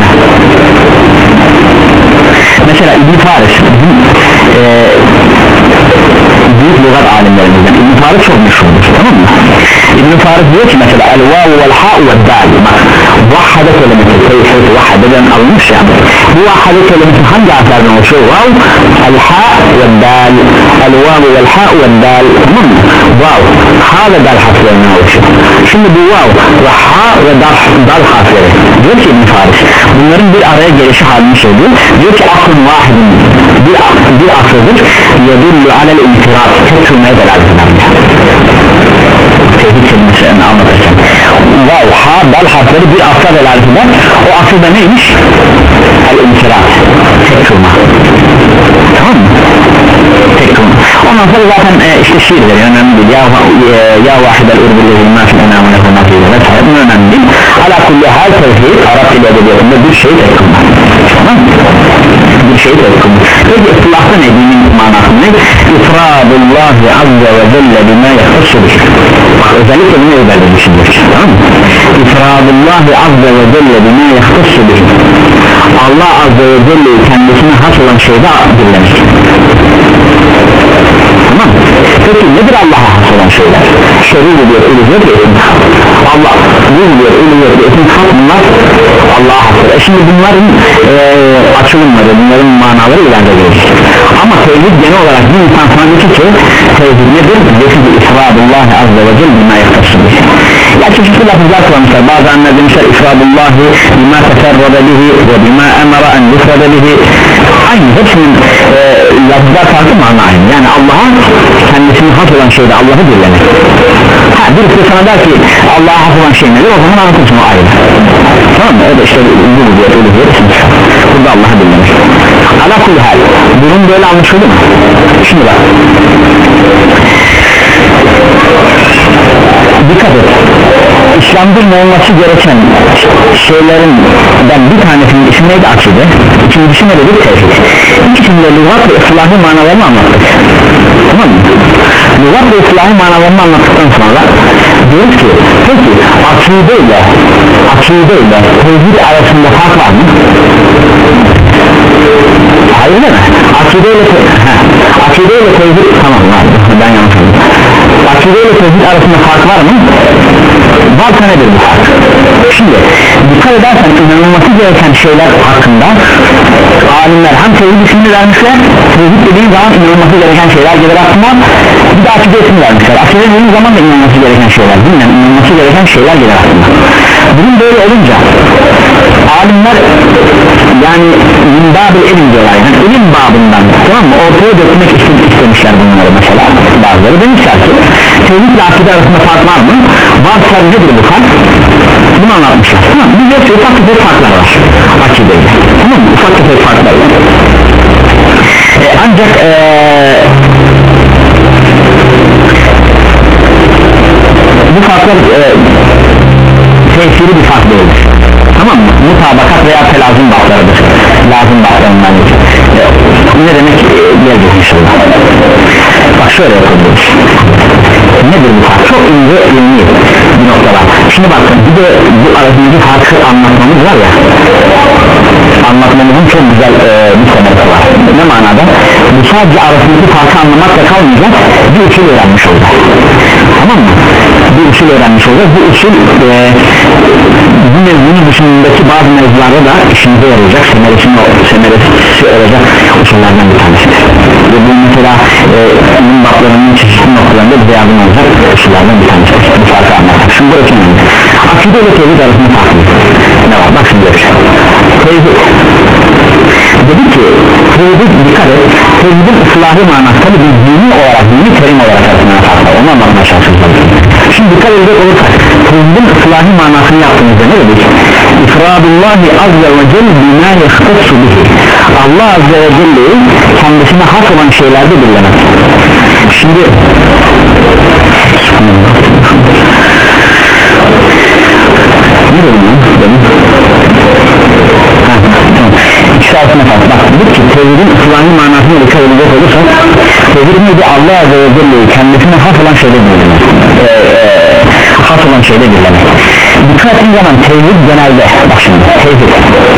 Mesela İbn-i Faris bizim e, büyük lügat alimlerimizden. İbn-i Faris çok meşhurdur, tamam mı? İbn-i Faris diyor ki mesela el vavu vel ha'u vel dal, vahhade kelimesi tevhid vahhadeden alınmış ya, bu vahhade kelimesi hangi harflerden oluşuyor? Vav, el-ha ve dal, el-vav ve el-ha ve dal, tamam mı? Vav, ha ve dal harflerinden oluşuyor. Şimdi bu vav ve ha ve dal, dal harfleri diyor ki İbn Faris, bunların bir araya gelişi halini söylüyor. Diyor ki aklın vahidin, bir, bir asıldır, yedullu alel infirat, tek cümleye delalet eder. Tevhid kelimesini anlatırken vav, ha, dal harfleri bir asla delalet eder. O asıl da neymiş? El-infirat, tek cümle, tamam mı? Tek cümle. Ondan sonra zaten e, işte şiir veriyor, önemli değil. Ya, ya vahidel urbillezi mâfil enâmune hûmâfil vesaire, bu önemli değil. Ala kulli hal tevhid Arap dil edebiyatında bir şey tek cümle, tamam mı? Bir şey tek cümle. Peki ıslahta ne, dinin manası ne? İfradullahi azze ve celle bima yahtassu bih. Özellikle bunu özellikle düşündük, tamam mı? İfradullahi azze ve celle bima yahtassu bih. Allah azze ve celle kendisine has olan şeyde dinlemek. Tamam. Peki nedir Allah'a has olan şeyler? Şer'i diyor, uluhiyet ve isim. Allah ruh diyor, uluhiyet ve isim. Bunlar Allah'a hasır. E şimdi bunların e, açılımları, bunların manaları ileride gelecek. Ama tevhid genel olarak bir insan sana diyor ki tevhid nedir? Diyor ki ifradullahi azze ve celle bima yahtassu bih. Ya çeşitli lafızlar kullanmışlar. Bazılarına demişler ifradullahi bima teferrada bihi ve bima emara en yufrada bihi. Aynı hepsinin e, lafızlar farklı mana aynı. Yani Allah'a kendisinin has olan şeyde Allah'ı dinlemek. Ha, birisi sana der ki Allah'a has olan şey nedir? O zaman anlatırsın, o ayrı. Tamam mı? O da işte bu diyor, öyle diyor. Burada Allah'ı dinlemek. Ala kulli hal. Durum böyle anlaşıldı mı? Şimdi bak. Dikkat et. İslam'da olması gereken şeylerin ben bir tanesinin ismi neydi? Akide. İkincisi ne dedi? Tevhid. İkisinde lügat ve ıslahı manalarını anlattık. Tamam mı? Lügat ve ıslahı manalarını anlattıktan sonra diyoruz ki peki akide ile akide ile tevhid arasında fark var mı? Hayır değil mi? Akide ile akide ile tevhid, tamam var, ben yanlış oldum. Akide ile tevhid arasında fark var mı? Varsa nedir bu fark? Şimdi dikkat edersen inanılması gereken şeyler hakkında alimler hem tevhid ismini vermişler, tevhid dediğin zaman inanılması gereken şeyler gelir aklına, bir de akide ismini vermişler. Akide dediğin zaman da inanılması gereken şeyler, bilmem inanılması gereken şeyler gelir aklına. Bunun böyle olunca alimler yani minbabil ilim diyorlar, yani ilim babından, tamam mı, ortaya dökmek istemişler bunları. Mesela bazıları demişler ki tevhid ile akide arasında fark var mı? Varsa nedir bu fark? Bunu anlatmışlar, tamam mı? Biz yoksa ufak tefek farklar var akideyle, tamam mı? Ufak tefek farklar var. E, ancak ee, bu farklar ee, tesiri bir fark değildir, tamam mı? Mutabakat veya telazim baklarıdır, lazım baklarından e, ne demek gelecek inşallah. Bak şöyle yapabiliriz. Nedir bu fark? Çok ince ilmi bir noktalar. Şimdi bakın bir de bu arasındaki farkı anlatmamız var ya, anlatmamızın çok güzel e, bir sebebi var. Ne manada? Bu sadece arasındaki farkı anlamakla kalmayacak, bir usul öğrenmiş olacak, tamam mı? Bir usul öğrenmiş olacak. Bu usul e, bu mevzunun dışındaki bazı mevzularda da işimize yarayacak, semeresini semeresi olacak usullerden bir tanesi. Ve bu mesela bunun baklarının çeşitli noktalarında bize yardım olacak usullerden bir tanesi. Bu farkı anlatacak. Şimdi burası önemli. Akide ile tevhid arasında farklı ne var? Bak şimdi görüşelim. Tevhid dedi ki tevhid, dikkat et, tevhidin ıslahı manası tabi bir dini olarak, dini terim olarak arasında farklı, onu anlatmaya çalışacağız. Şimdi dikkat edecek olursak tevhidin ıslahı manasını yaptığımızda ne dedik? İfradullahi azze ve celle bina yahtassu bihi. Allah azze ve celle'yi kendisine has olan şeylerde birlemek. Şimdi ne dedim lan? İkisi arasında fark. Bak dedik ki tevhidin ıslahı manasını dikkat edecek olursak tevhid neydi? Allah azze ve celle'yi kendisine has olan şeyde birlemek. Ee, e, has olan şeyde birlemek. Dikkat ettiğin zaman tevhid genelde, bak şimdi tevhid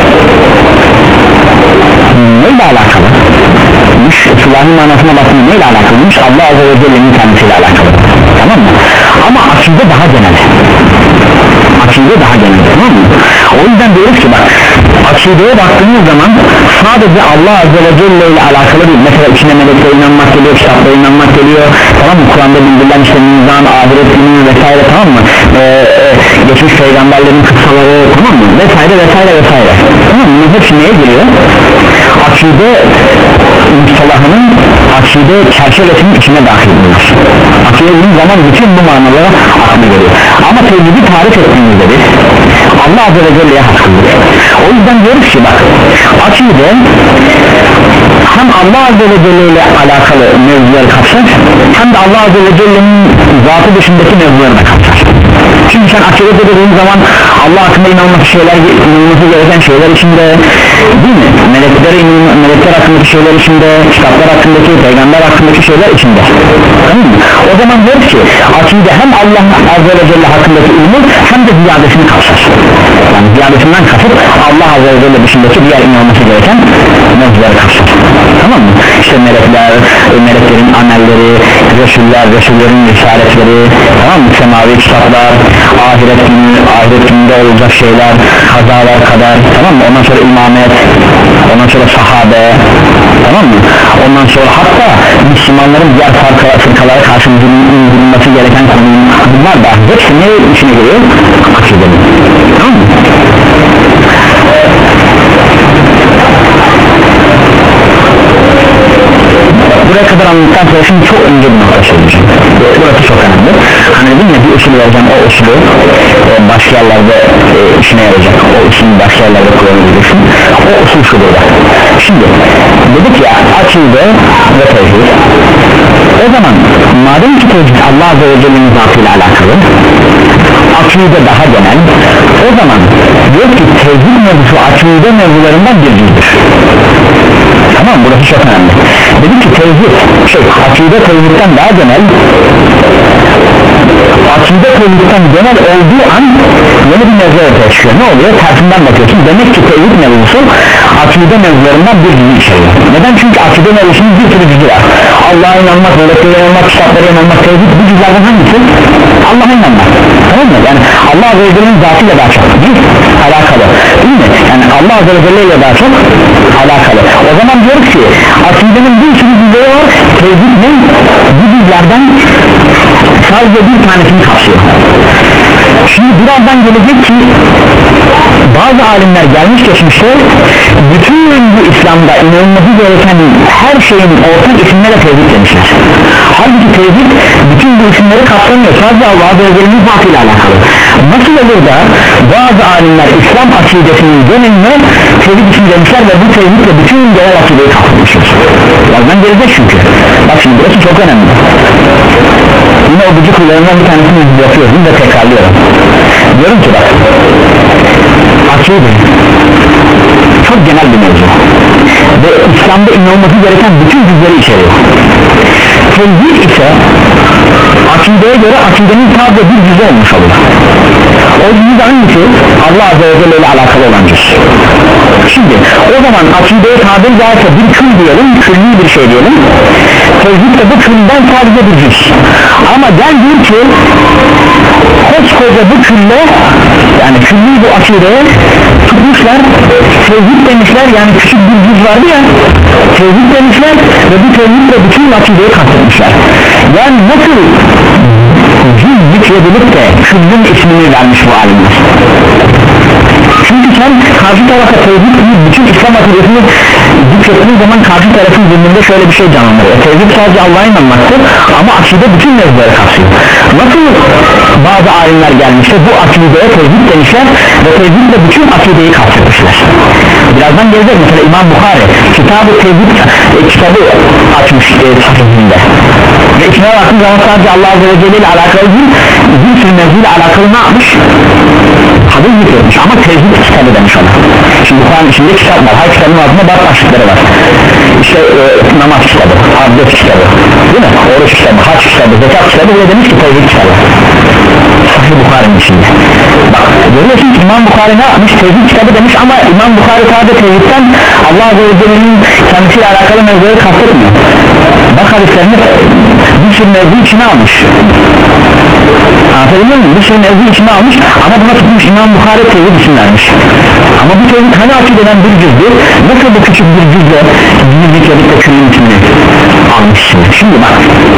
neyle alakalı? Islahı manasına bakın neyle alakalıymış? Allah azze ve celle'nin kendisiyle alakalı, tamam mı? Ama akide daha genel, akide daha genel, tamam mı? yüzden diyoruz ki bak, akideye baktığımız zaman sadece Allah Azze ve Celle ile alakalı değil. Mesela içine meleklere inanmak geliyor, kitaplara inanmak geliyor, tamam mı? Kur'an'da bildirilen işte mizan, ahiret günü vesaire, tamam mı? Ee, e, geçmiş peygamberlerin kıssaları, tamam mı? Vesaire vesaire vesaire, tamam mı? Bunun hepsi neye giriyor? Akide mustalahının, akide çerçevesinin içine dahil edilir. Akide dediğim zaman bütün bu manalara aklına geliyor. Ama tevhidi tarif ettiğimizde biz Allah Azze ve Celle'ye hakkıdır. O yüzden diyoruz ki bak, akide hem Allah Azze ve Celle ile alakalı mevzuları kapsar, hem de Allah Azze ve Celle'nin zatı dışındaki mevzuları da kapsar. Çünkü sen akide dediğin zaman Allah hakkında inanması şeyler, inanması gereken şeyler içinde, değil mi? Melekler, melekler hakkındaki şeyler içinde, kitaplar hakkındaki, peygamber hakkındaki şeyler içinde, tamam mı? O zaman diyoruz ki akide hem Allah Azze ve Celle hakkındaki ilmi hem de ziyadesini kapsar. Yani ziyadesinden kasıt Allah Azze ve Celle dışındaki diğer inanması gereken mevzuları kapsar, tamam mı? İşte melekler, meleklerin amelleri, Resuller, Resullerin risaletleri, tamam mı? Semavi kitaplar, ahiret günü, ahiret gününde olacak şeyler, kazalar kadar, tamam mı? Ondan sonra imamet, ondan sonra sahabe, tamam mı? Ondan sonra hatta Müslümanların diğer fırkalara karşı bulunması gereken konu, bunlar da hepsi ne içine giriyor? Akidenin, tamam mı? Buraya kadar anladıktan sonra şimdi çok önce bir nokta söyleyeceğim. Burası çok önemli. Hani dedim ya, bir usul vereceğim, o usulü e, başka yerlerde e, işine yarayacak, o usulü başka yerlerde kullanabileceksin. O usul şu burada. Şimdi dedik ya, akide ve tevhid. O zaman madem ki tevhid Allah Azze ve Celle'nin zatıyla alakalı, akide daha genel, o zaman diyor ki tevhid mevzusu akide mevzularından bir cüzdür. Tamam, burası çok önemli. Dedik ki tevhid, şey, akide tevhidden daha genel, akide tevhidden genel olduğu an yeni bir mevzu ortaya çıkıyor. Ne oluyor? Tersinden bakıyorsun. Demek ki tevhid mevzusu akide mevzularından bir cüzü içeriyor. Neden? Çünkü akide mevzusunun bir sürü cüzü var. Allah'a inanmak, meleklere inanmak, kitaplara inanmak, tevhid bu cüzlerden hangisi? Allah'a inanmak. Tamam mı? Yani Allah Azze ve Celle'nin zatıyla daha çok değil, alakalı, değil mi? Yani Allah Azze ve Celle ile daha çok alakalı. O zaman diyoruz ki akidenin bir sürü cüzleri var, tevhid ne? Bu cüzlerden sadece bir tanesini kapsıyor. Şimdi birazdan gelecek ki bazı alimler gelmiş geçmişte bütün bu İslam'da inanılması gereken her şeyin ortak isimlere tevhid demişler. Halbuki tevhid bütün bu isimleri kapsamıyor, sadece Allah Azze ve Celle'nin zatıyla alakalı. Nasıl olur da bazı alimler İslam akidesinin geneline tevhid ismi demişler ve bu tevhidle bütün genel akideyi kapsamışlar. Birazdan gelecek çünkü. Bak şimdi burası çok önemli. Yine o bucuk huylarından bir tanesini yapıyorum ve tekrarlıyorum. Diyorum ki bak, akide çok genel bir mevzu ve İslam'da inanılması gereken bütün cüzleri içeriyor. Tevhid ise akideye göre akidenin sadece bir cüzü olmuş olur. O cüzü hangisi? Allah Azze ve Celle ile alakalı olan cüz. Şimdi o zaman akideye tabiri caizse bir kül diyelim, külli bir şey diyelim. Tevhid de bu külden sadece bir cüz. Ama gel diyor ki koskoca bu külle, yani külli bu akideye tutmuşlar, tevhid demişler, yani küçük bir cüz vardı ya, tevhid demişler ve bu tevhidle bütün akideyi kastetmişler. Yani nasıl cüz zikredilip de küllün ismini vermiş bu alimler? Çünkü sen karşı tarafa tevhid gibi bütün İslam akidesini zikrettiğin zaman karşı tarafın zihninde şöyle bir şey canlandırıyor. Tevhid sadece Allah'a inanmaktır ama akide bütün mevzuları kapsıyor. Nasıl bazı alimler gelmişse bu akideye tevhid demişler ve tevhidle bütün akideyi kapsatmışlar. Birazdan gelecek. Mesela İmam Bukhari Kitab-ı Tevhid e, kitabı açmış e, sahihinde ve içine baktığın zaman sadece Allah Azze ve Celle ile alakalı değil, bir sürü mevzuyla alakalı ne yapmış? Hadis zikretmiş ama tevhid kitabı demiş ona. Şimdi Kur'an içinde kitap var, her kitabın altında bazı başlıkları var. İşte e, namaz kitabı, abdest kitabı, değil mi? Oruç kitabı, hac kitabı, zekat kitabı, ve demiş ki tevhid kitabı. Sahih Bukhari'nin içinde. Bak görüyorsun ki İmam Bukhari ne yapmış? Tevhid kitabı demiş ama İmam Bukhari sadece tevhidden Allah Azze ve Celle'nin kendisiyle alakalı mevzuları kastetmiyor. Bak hadislerini bir sürü mevzu içine almış. anlatabiliyor muyum? Bir şeyin özü içine almış ama buna tutmuş İmam Bukhari tevhid isim vermiş. Ama bu tevhid hani akideden bir cüzdü, nasıl bu küçük bir cüzle cüzlük edip de küllün ismini almış. Şimdi bak,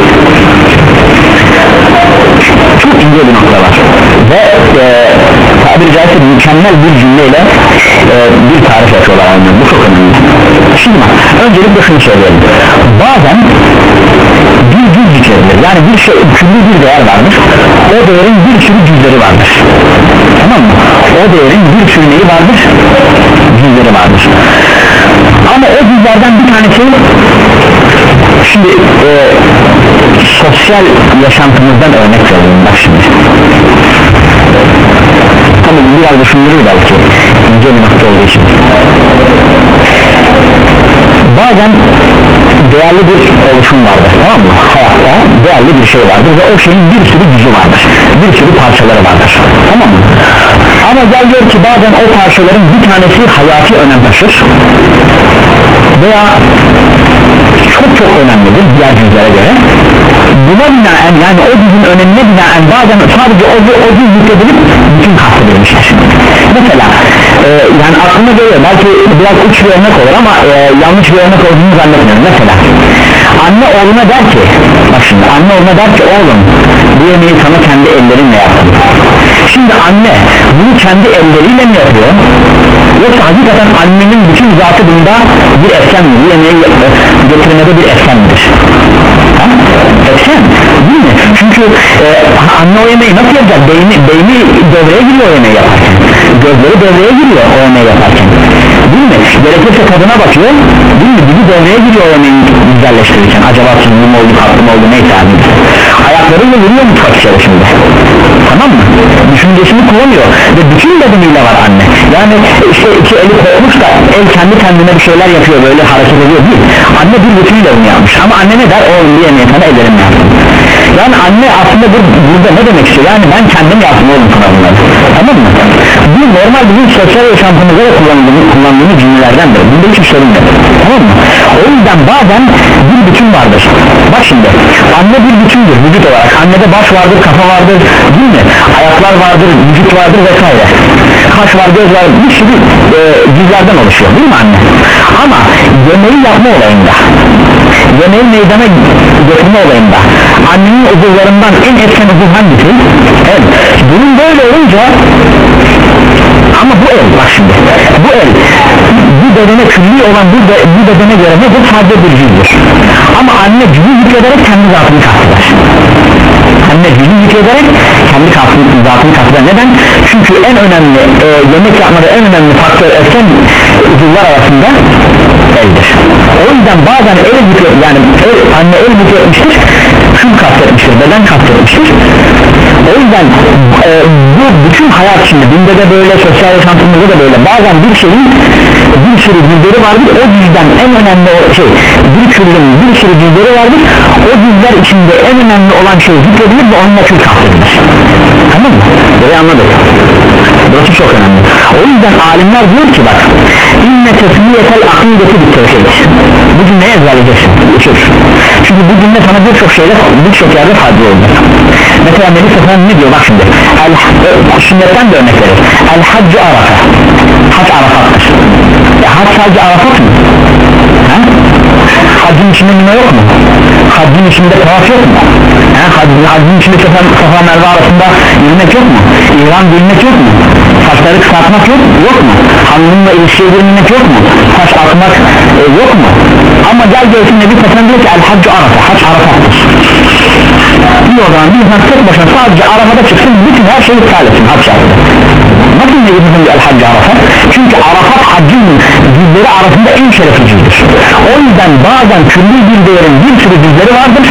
çok ince bir nokta var ve e, tabiri caizse mükemmel bir cümleyle e, bir tarif yapıyorlar anlıyor. Bu çok önemli. Şimdi bak, öncelikle şunu söyleyelim, bazen bir cüz zikredilir, yani bir şey, külli bir değer vardır, o değerin bir sürü cüzleri vardır, tamam mı? O değerin bir sürü neyi vardır? Cüzleri vardır, ama o cüzlerden bir tanesi, şimdi e, sosyal yaşantımızdan örnek verelim. Bak şimdi, tabii biraz düşündürür belki, ince bir nokta olduğu için. Bazen değerli bir oluşum vardır, tamam mı? Hayatta değerli bir şey vardır ve o şeyin bir sürü gücü vardır, bir sürü parçaları vardır, tamam mı? Ama gel gör ki bazen o parçaların bir tanesi hayati önem taşır veya çok çok önemlidir diğer cüzlere göre. Buna binaen, yani o cüzün önemine binaen bazen sadece o, o cüz yükledilip bütün kastedilmiştir. Mesela e, yani aklıma geliyor, belki biraz uç bir örnek olur ama e, yanlış bir örnek olduğunu zannetmiyorum. Mesela anne oğluna der ki, bak şimdi anne oğluna der ki oğlum bu yemeği sana kendi ellerinle yaptım. Şimdi anne bunu kendi elleriyle mi yapıyor, yoksa hakikaten annenin bütün zatı bunda bir etken mi, bu yemeği getirmede bir etken midir? Ha? Etken değil mi? Çünkü e, anne o yemeği nasıl yapacak? Beyni, beyni devreye giriyor o yemeği yaparken, gözleri devreye giriyor o yemeği yaparken, değil mi? Gerekirse kadına bakıyor, değil mi? Dili devreye giriyor o yemeği güzelleştirirken, acaba tuzlu mu oldu, tatlı mı oldu, neyse abi, ayaklarıyla vuruyor mutfak içerisinde, tamam mı? Düşüncesini kullanıyor ve bütün bedeniyle var anne. Yani işte iki eli kopmuş da el kendi kendine bir şeyler yapıyor, böyle hareket ediyor değil, anne bir bütünüyle onu yapmış. Ama anne ne der? Oğlum bir yemeği sana ellerim yaptım. Yani anne aslında bu, burada ne demek istiyor? Yani ben kendim yaptım oğlum sana bunları, tamam mı? Bu normal bizim sosyal yaşantımızda da kullandığımız, kullandığımız cümlelerdendir. Bunda hiçbir sorun yok, tamam mı? O yüzden bazen bir bütün vardır. Bak şimdi, anne bir bütündür vücut olarak. Annede baş vardır, kafa vardır, değil mi? Ayaklar vardır, vücut vardır vesaire. Kaş var, göz var, bir sürü e, cüzlerden oluşuyor, değil mi anne? Ama yemeği yapma olayında, yemeği meydana getirme olayında annenin uzuvlarından en etken uzuv hangisi? El. Bunun böyle olunca, ama bu el, bak şimdi bu el bu bedene külli olan bu, be, bu bedene göre ne? Bu sadece bir cüzdür. Ama anne cüzü yüklederek kendi zatını kasteder. Anne cüzü yüklederek kendi zatını kasteder. Neden? Çünkü en önemli e, yemek yapmada en önemli faktör etken uzuvlar arasında eldir. O yüzden bazen el yüklet, yani el, anne el yükletmiştir, şunu kastetmiştir, beden kastetmiştir. O yüzden e, bu bütün hayat içinde, dinde de böyle, sosyal yaşantımızda da böyle, bazen bir şeyin bir sürü cüzleri vardır, o cüzden en önemli o şey, bir küllün bir sürü cüzleri vardır, o cüzler içinde en önemli olan şey zikredilir ve onunla kül kastedilir, tamam mı? Burayı anladık, burası çok önemli. O yüzden alimler diyor ki bak, inne tesmiyetel akideti bir tevhid, bu cümleye ezberleyeceksin, uçur. Çünkü bu cümle sana birçok şeyler, birçok yerde faydalı olacak. Mesela Nebi Sefan ne diyor bak şimdi, el, sünnetten de örnek verir, el haccı arafa, hac arafattır. Ya hac sadece arafat mı? Ha? Haccın içinde ne yok mu? Haccın içinde tavaf yok mu? Ha? Haccın, haccın içinde Safa, Safa Merve arasında yürümek yok mu? İran bilmek yok mu? Saçları kısaltmak yok, yok mu? Hanımınla ilişkiye girmek yok mu? Saç atmak e, yok mu? Ama gel görsün Nebi Sefan diyor ki el haccı arafa, hac arafattır. Bir o zaman bir insan tek başına sadece arafada çıksın, bütün her şeyi iptal etsin hac yaptı. Nasıl Nebi Sefan diyor el haccı arafat? Çünkü arafat haccın cüzleri arasında en şerefli cüzdür. O yüzden bazen külli bir değerin bir sürü cüzleri vardır,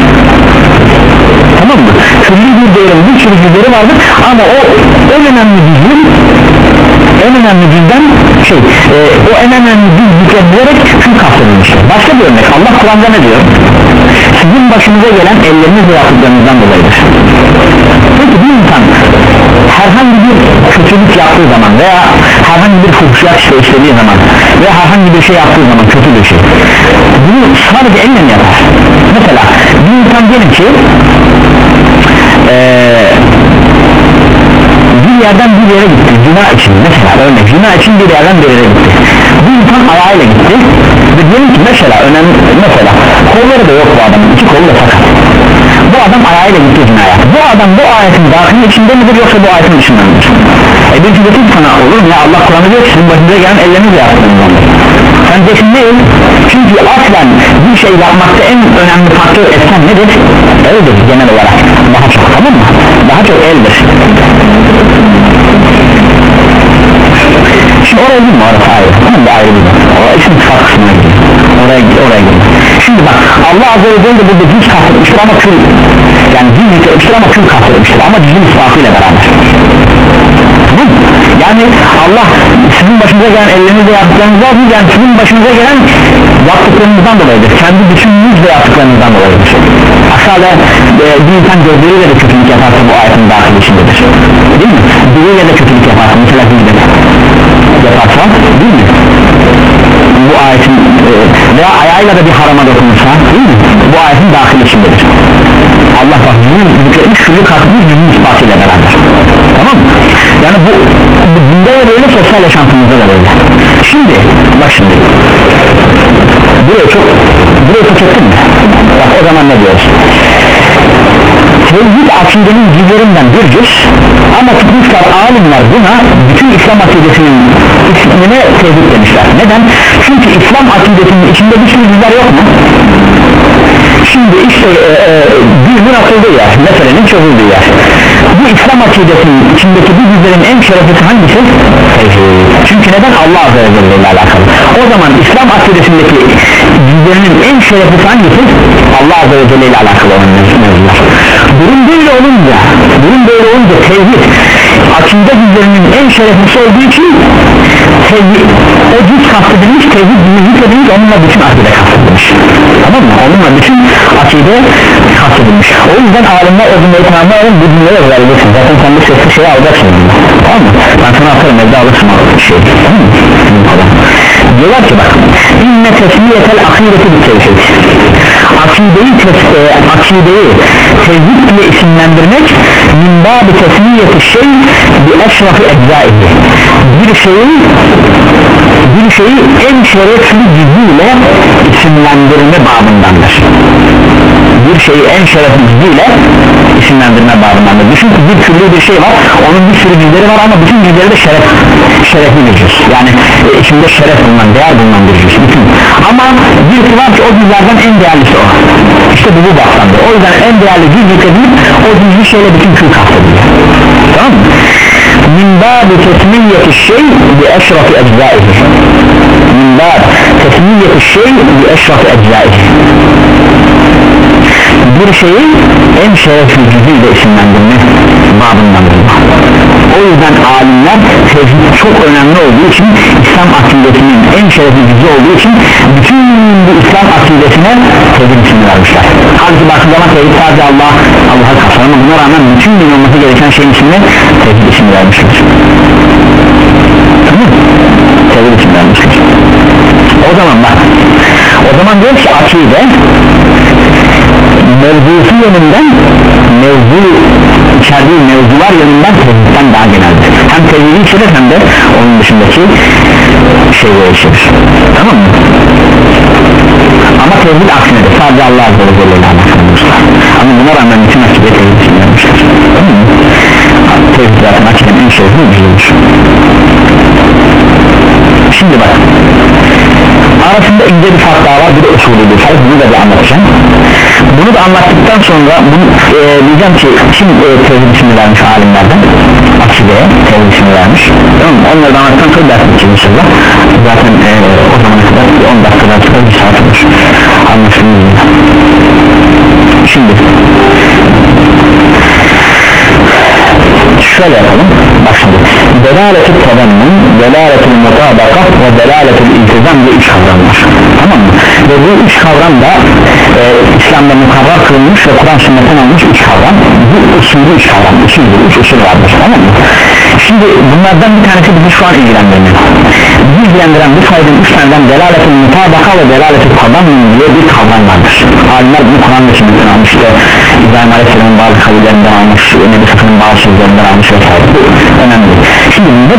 tamam mı? Külli bir değerin bir sürü cüzleri vardır ama o en önemli cüzün en önemli cüzden şey e, o en önemli cüz zikredilerek kül kastedilmiştir. Başka bir örnek, Allah Kur'an'da ne diyor? Sizin başınıza gelen ellerinizle yaptıklarınızdan dolayıdır. Peki bir insan herhangi bir kötülük yaptığı zaman veya herhangi bir fuhşiyat işte istediği zaman veya herhangi bir şey yaptığı zaman, kötü bir şey, bunu sadece elle mi yapar? Mesela bir insan diyelim ki ee, yerden bir yere gitti zina için mesela, örnek zina için bir yerden bir yere gitti, bir insan ayağıyla gitti ve diyelim ki mesela önemli, mesela kolları da yok bu adamın, iki kolu da sakat, bu adam ayağıyla gitti zinaya, bu adam bu ayetin dahilinin içinde midir yoksa bu ayetin dışında mıdır? E bir dedim sana olur mu ya, Allah Kur'an'ı diyor ki sizin başınıza gelen ellerinizle yaptınız onları. Sen desin değil, çünkü aslen bir şey yapmakta en önemli faktör etken nedir? Eldir genel olarak, daha çok, tamam mı? Daha çok eldir. Şimdi oraya gitme, orası ayrı, tamam da ayrı bir bak, oraya isim sıfat kısmına gidiyor, oraya git, oraya gitme. Şimdi bak, Allah Azze ve Celle de burada cüz kastırmıştır ama kül, yani cüz yüklemiştir ama kül kastırmıştır ama cüzün sıfatıyla beraber. Tamam mı? Yani Allah sizin başınıza gelen ellerinizle yaptıklarınızı değil, yani sizin başınıza gelen yaptıklarınızdan dolayıdır, kendi bütününüzle yaptıklarınızdan dolayıdır. Aşağıda e, bir insan gözleriyle de kötülük yaparsa bu ayetin dahil içindedir, değil mi? Diliyle de kötülük yaparsa, mesela dilde yaparsa, değil mi? Bu ayetin e, veya ayağıyla da bir harama dokunursa, değil mi? Bu ayetin dahil içindedir. Allah bak bunu yükletmiş, şunu katmış, yüzün ispatıyla beraber, tamam mı? Yani bu, bu bunda da böyle, sosyal yaşantımızda da böyle. Şimdi bak şimdi buraya çok buraya çok ettin mi? Bak o zaman ne diyoruz? Tevhid akidenin cüzlerinden bir cüz ama tutmuşlar alimler buna bütün İslam akidesinin ismine tevhid demişler. Neden? Çünkü İslam akidesinin içinde bir sürü cüzler yok mu? Şimdi işte e, e, düzgün atıldığı yer, meselenin çözüldüğü yer. Bu İslam akidesinin içindeki bu cüzlerin en şereflisi hangisi? Çünkü neden? Allah Azze ve Celle ile alakalı. O zaman İslam akidesindeki cüzlerinin en şereflisi hangisi? Allah Azze ve Celle ile alakalı olan mevzular. Durum böyle olunca, durum böyle olunca tevhid akide cüzlerinin en şereflisi olduğu için tevhid, o cüz kastedilmiş, tevhid yükledilmiş, onunla bütün akide kastedilmiş. Tamam mı? Onunla bütün akide kastedilmiş. O yüzden alimler o cümleyi tamamlayalım, bu cümleyi özellikle zaten sen bu sesli şeyi alacaksın. Tamam mı? Ben sana atarım, evde alırsın o şey. Tamam mı? Diyorlar ki bak, inne tesmiyetel akideti bir tevhid. Akideyi, e, akideyi tevhid ile isimlendirmek min bâbi tesmiyeti şey bi eşrafi eczaihi. Bir şeyi bir şeyi en şerefli cüzüyle isimlendirme babındandır. Bir şeyi en şerefli cüzüyle isimlendirme babındandır. Düşün ki bir türlü bir şey var, onun bir sürü cüzleri var ama bütün cüzleri de şeref, şerefli bir cüz. Yani e, içinde şeref bulunan, değer bulunan bir cüz. Bütün. Ama birisi var ki o cüzlerden en değerlisi o. İşte bu bu baktandır. O yüzden en değerli cüz yükledilip o cüzlü şeyle bütün kül kastediliyor. Tamam mı? min bâbi tesmiyyeti şey bi eşrafi eczaihi. min bâbi tesmiyyeti şey bi eşrafi eczaihi. Bir şeyi en şerefli cüzüyle isimlendirme babındandır. O yüzden alimler tevhid çok önemli olduğu için, İslam akidesinin en şerefli cüzü olduğu için bütün bu İslam akidesine tevhid ismini vermişler. Halbuki bakın zaman tevhid sadece Allah Allah'a kapsar ama buna rağmen bütün din olması gereken şeyin ismini tevhid ismini vermişler. Tamam mı? Tevhid ismini vermişler. O zaman bak, o zaman diyor ki akide mevzusu yönünden, mevzu içerdiği mevzular yönünden tevhidden daha geneldir. Hem tevhidi içerir hem de onun dışındaki şeyleri içerir. Tamam mı? Ama tevhid aksinidir, sadece Allah Azze ve Celle ile alakalıdır. Ama buna rağmen bütün akide tevhid için vermiştir. Tamam mı? Tevhid zaten akidenin en şerefli ucuzdur. Şimdi bak, arasında ince bir fark daha var, bir de usulü bir fark, bunu da bir anlatacağım. Bunu da anlattıktan sonra bunu, e, diyeceğim ki kim e, tevhid ismini vermiş alimlerden, akideye tevhid ismini vermiş, tamam mı? Onları da anlattıktan sonra ders edeceğim inşallah. Zaten e, o zamana kadar on dakikadan sonra bir saat olur, anlaşılmıyor. Şimdi şöyle yapalım, bak şimdi delaletul tadammun, delaletul mutabaka ve delaletul iltizam diye üç kavram var, tamam mı? Ve bu üç kavram da e, İslam'da mukarrar kılınmış ve Kur'an sünnetten almış üç kavram. Bu usulü üç kavram, usulü, üç usul vardır, tamam mı? Şimdi bunlardan bir tanesi bizi şu an ilgilendirmiyor. Bizi ilgilendiren bu saydığım üç taneden delaletul mutabaka ve delaletul tadammun diye bir kavram vardır. Alimler bunu Kur'an ve sünnetten almış, işte İbrahim Aleyhisselam'ın bazı kavillerinden almış, Nebi Sıfır'ın bazı sözlerinden almış vesaire. Bu önemli.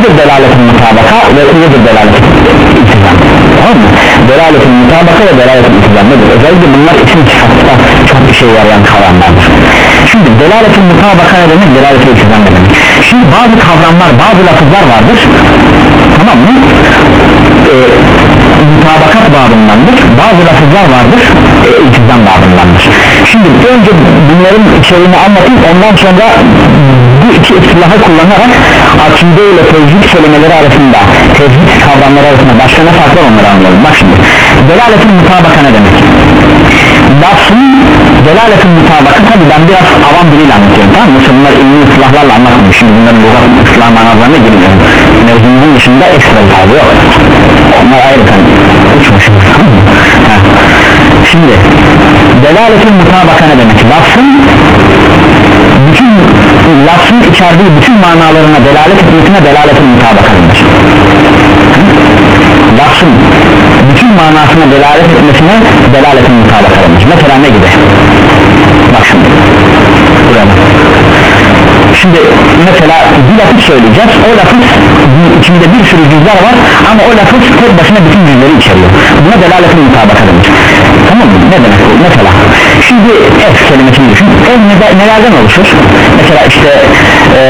nedir delaletin mutabaka ve nedir delaletin iltizam? Tamam mı? Delaletin mutabaka ve delaletin iltizam nedir? Özellikle bunlar için sıfatta çok bir şey yarayan kavramlardır. Şimdi delaletin mutabaka ne demek? Delaletin iltizam ne demek? Şimdi bazı kavramlar, bazı lafızlar vardır, tamam mı? Ee, mutabakat babındandır, bazı lafızlar vardır, e, iltizam babındandır. Şimdi önce bunların içeriğini anlatayım, ondan sonra bu iki istilahı kullanarak akide ile tevhid kelimeleri arasında, tevhid kavramları arasında başka ne fark var onları anlayalım. Bak şimdi, delaletin mutabaka ne demek? Lafzın delaletin mutabaka, tabi ben biraz avam diliyle anlatıyorum, tamam mı? Mesela bunlar ilmi istilahlarla anlatmıyorum, şimdi bunların lügat islah manalarına girmiyorum. Mevzunun dışında ekstra bir tabi yok, onlar ayrı kan uçmuşum. Şimdi delaletin mutabaka ne demek? Lafzın bütün lafzın içerdiği bütün manalarına delalet etmesine delaletin mutabakadır. Lafzın bütün manasına delalet etmesine delaletin mutabakadır. Mesela ne gibi? Bak şimdi buraya. Şimdi mesela bir lafız söyleyeceğiz, o lafız içinde bir sürü cüzler var ama o lafız tek başına bütün cüzleri içeriyor. Buna delaletin mutabaka denir. Tamam mı? Ne demek bu? Mesela şimdi es kelimesini düşün, ev nelerden oluşur? Mesela işte ee,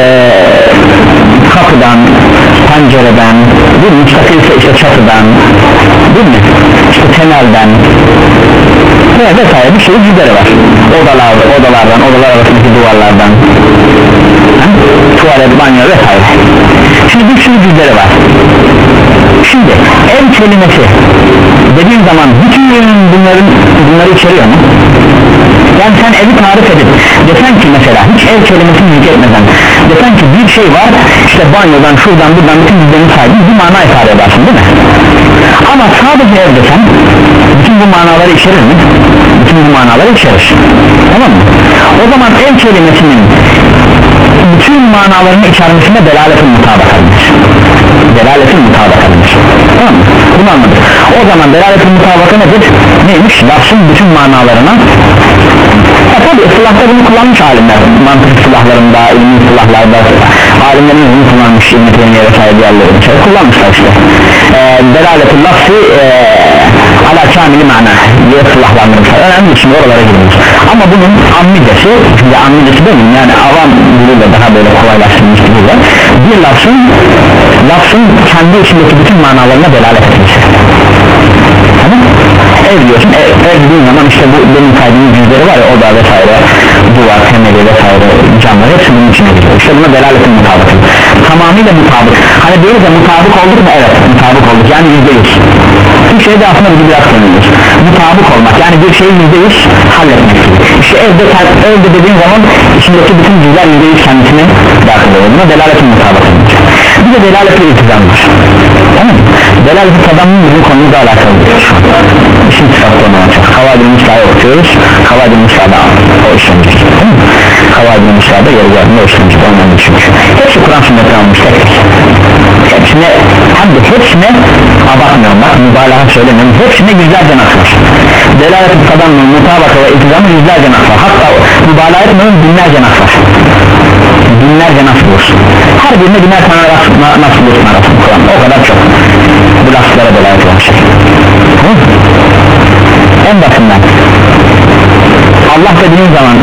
kapıdan, pencereden, değil mi? Müstakilse işte çatıdan, değil mi? İşte temelden ve vesaire bir sürü cüzleri var. Odalar, odalardan, odalar arasındaki duvarlardan, ha? Tuvalet, banyo vesaire. Şimdi bir sürü cüzleri var. Şimdi ev kelimesi dediğin zaman bütün bunların bunları içeriyor mu? Yani sen evi tarif edip desen ki mesela hiç ev kelimesini zikretmeden desen ki bir şey var işte banyodan şuradan buradan bütün cüzlerini saydın, bu mana ifade edersin değil mi? Ama sadece ev desen bütün bu manaları içerir mi? Bütün bu manaları içerir, tamam mı? O zaman ev kelimesinin bütün manalarını içermesine delaletin mutabakadır. Delaletin mutabakadır, tamam mı? Bunu anladık. O zaman delaletin mutabaka nedir? Neymiş? Lafzın bütün manalarına. Ya tabi ıslahta bunu kullanmış alimler, mantık ıslahlarında, ilmi ıslahlarda alimlerin bunu kullanmış, ilmi teymiye vesaire diğerleri şey kullanmışlar işte. Ee, delaletin lafzı ee, ala kamili mana diye ıslahlandırmışlar. Önemli şimdi oralara gidiyoruz. Ama bunun ammidesi, şimdi ammidesi demeyeyim yani avam diliyle daha böyle kolaylaştırmış diliyle bir lafzın lafzın kendi içindeki bütün manalarına delalet etmesi. Tamam? Ev diyorsun, ev, ev dediğin zaman işte bu benim saydığım cüzleri var ya, oda vesaire, duvar, temeli vesaire, camlar hepsi bunun içine giriyor. İşte buna delaletin mutabıkı. Tamamıyla mutabık. Hani diyoruz ya mutabık olduk mu? Evet, mutabık olduk. Yani yüzde yüz. Bir şeyde aslında bizi biraz tanıyoruz. Mutabık olmak, yani bir şeyi yüzde yüz halletmek. İşte evde, evde dediğin zaman içindeki bütün cüzler yüzde yüz kendisine dahil oluyor. Buna delaletin mutabıkı. Bir de delaletin iltizam var. Tamam mı? Delaletin tadamın bizim konumuzla alakalı. İşin sıfatlı olacak. Havadil Musa'yı okuyoruz. Havadil Musa'da o işlenecek. Havadil Musa'da yeri geldiğinde o işlenecek. Ondan düşünmüş. Hepsi Kur'an sünnetten almış tek tek. Hepsine, hem de hepsine abartmıyorum bak, mübalağa söylemiyorum. Hepsine yüzlerce nasıl var. Delaletin tadamın, mutabaka ve iltizamı yüzlerce nasıl var. Hatta mübalağa etmiyorum, binlerce nasıl var. Binlerce nasıl bulursun. Her birine biner tane nasıl bulursun arasında Kur'an. O kadar çok. Bu laflara delalet olan şey. En basından Allah dediğin zaman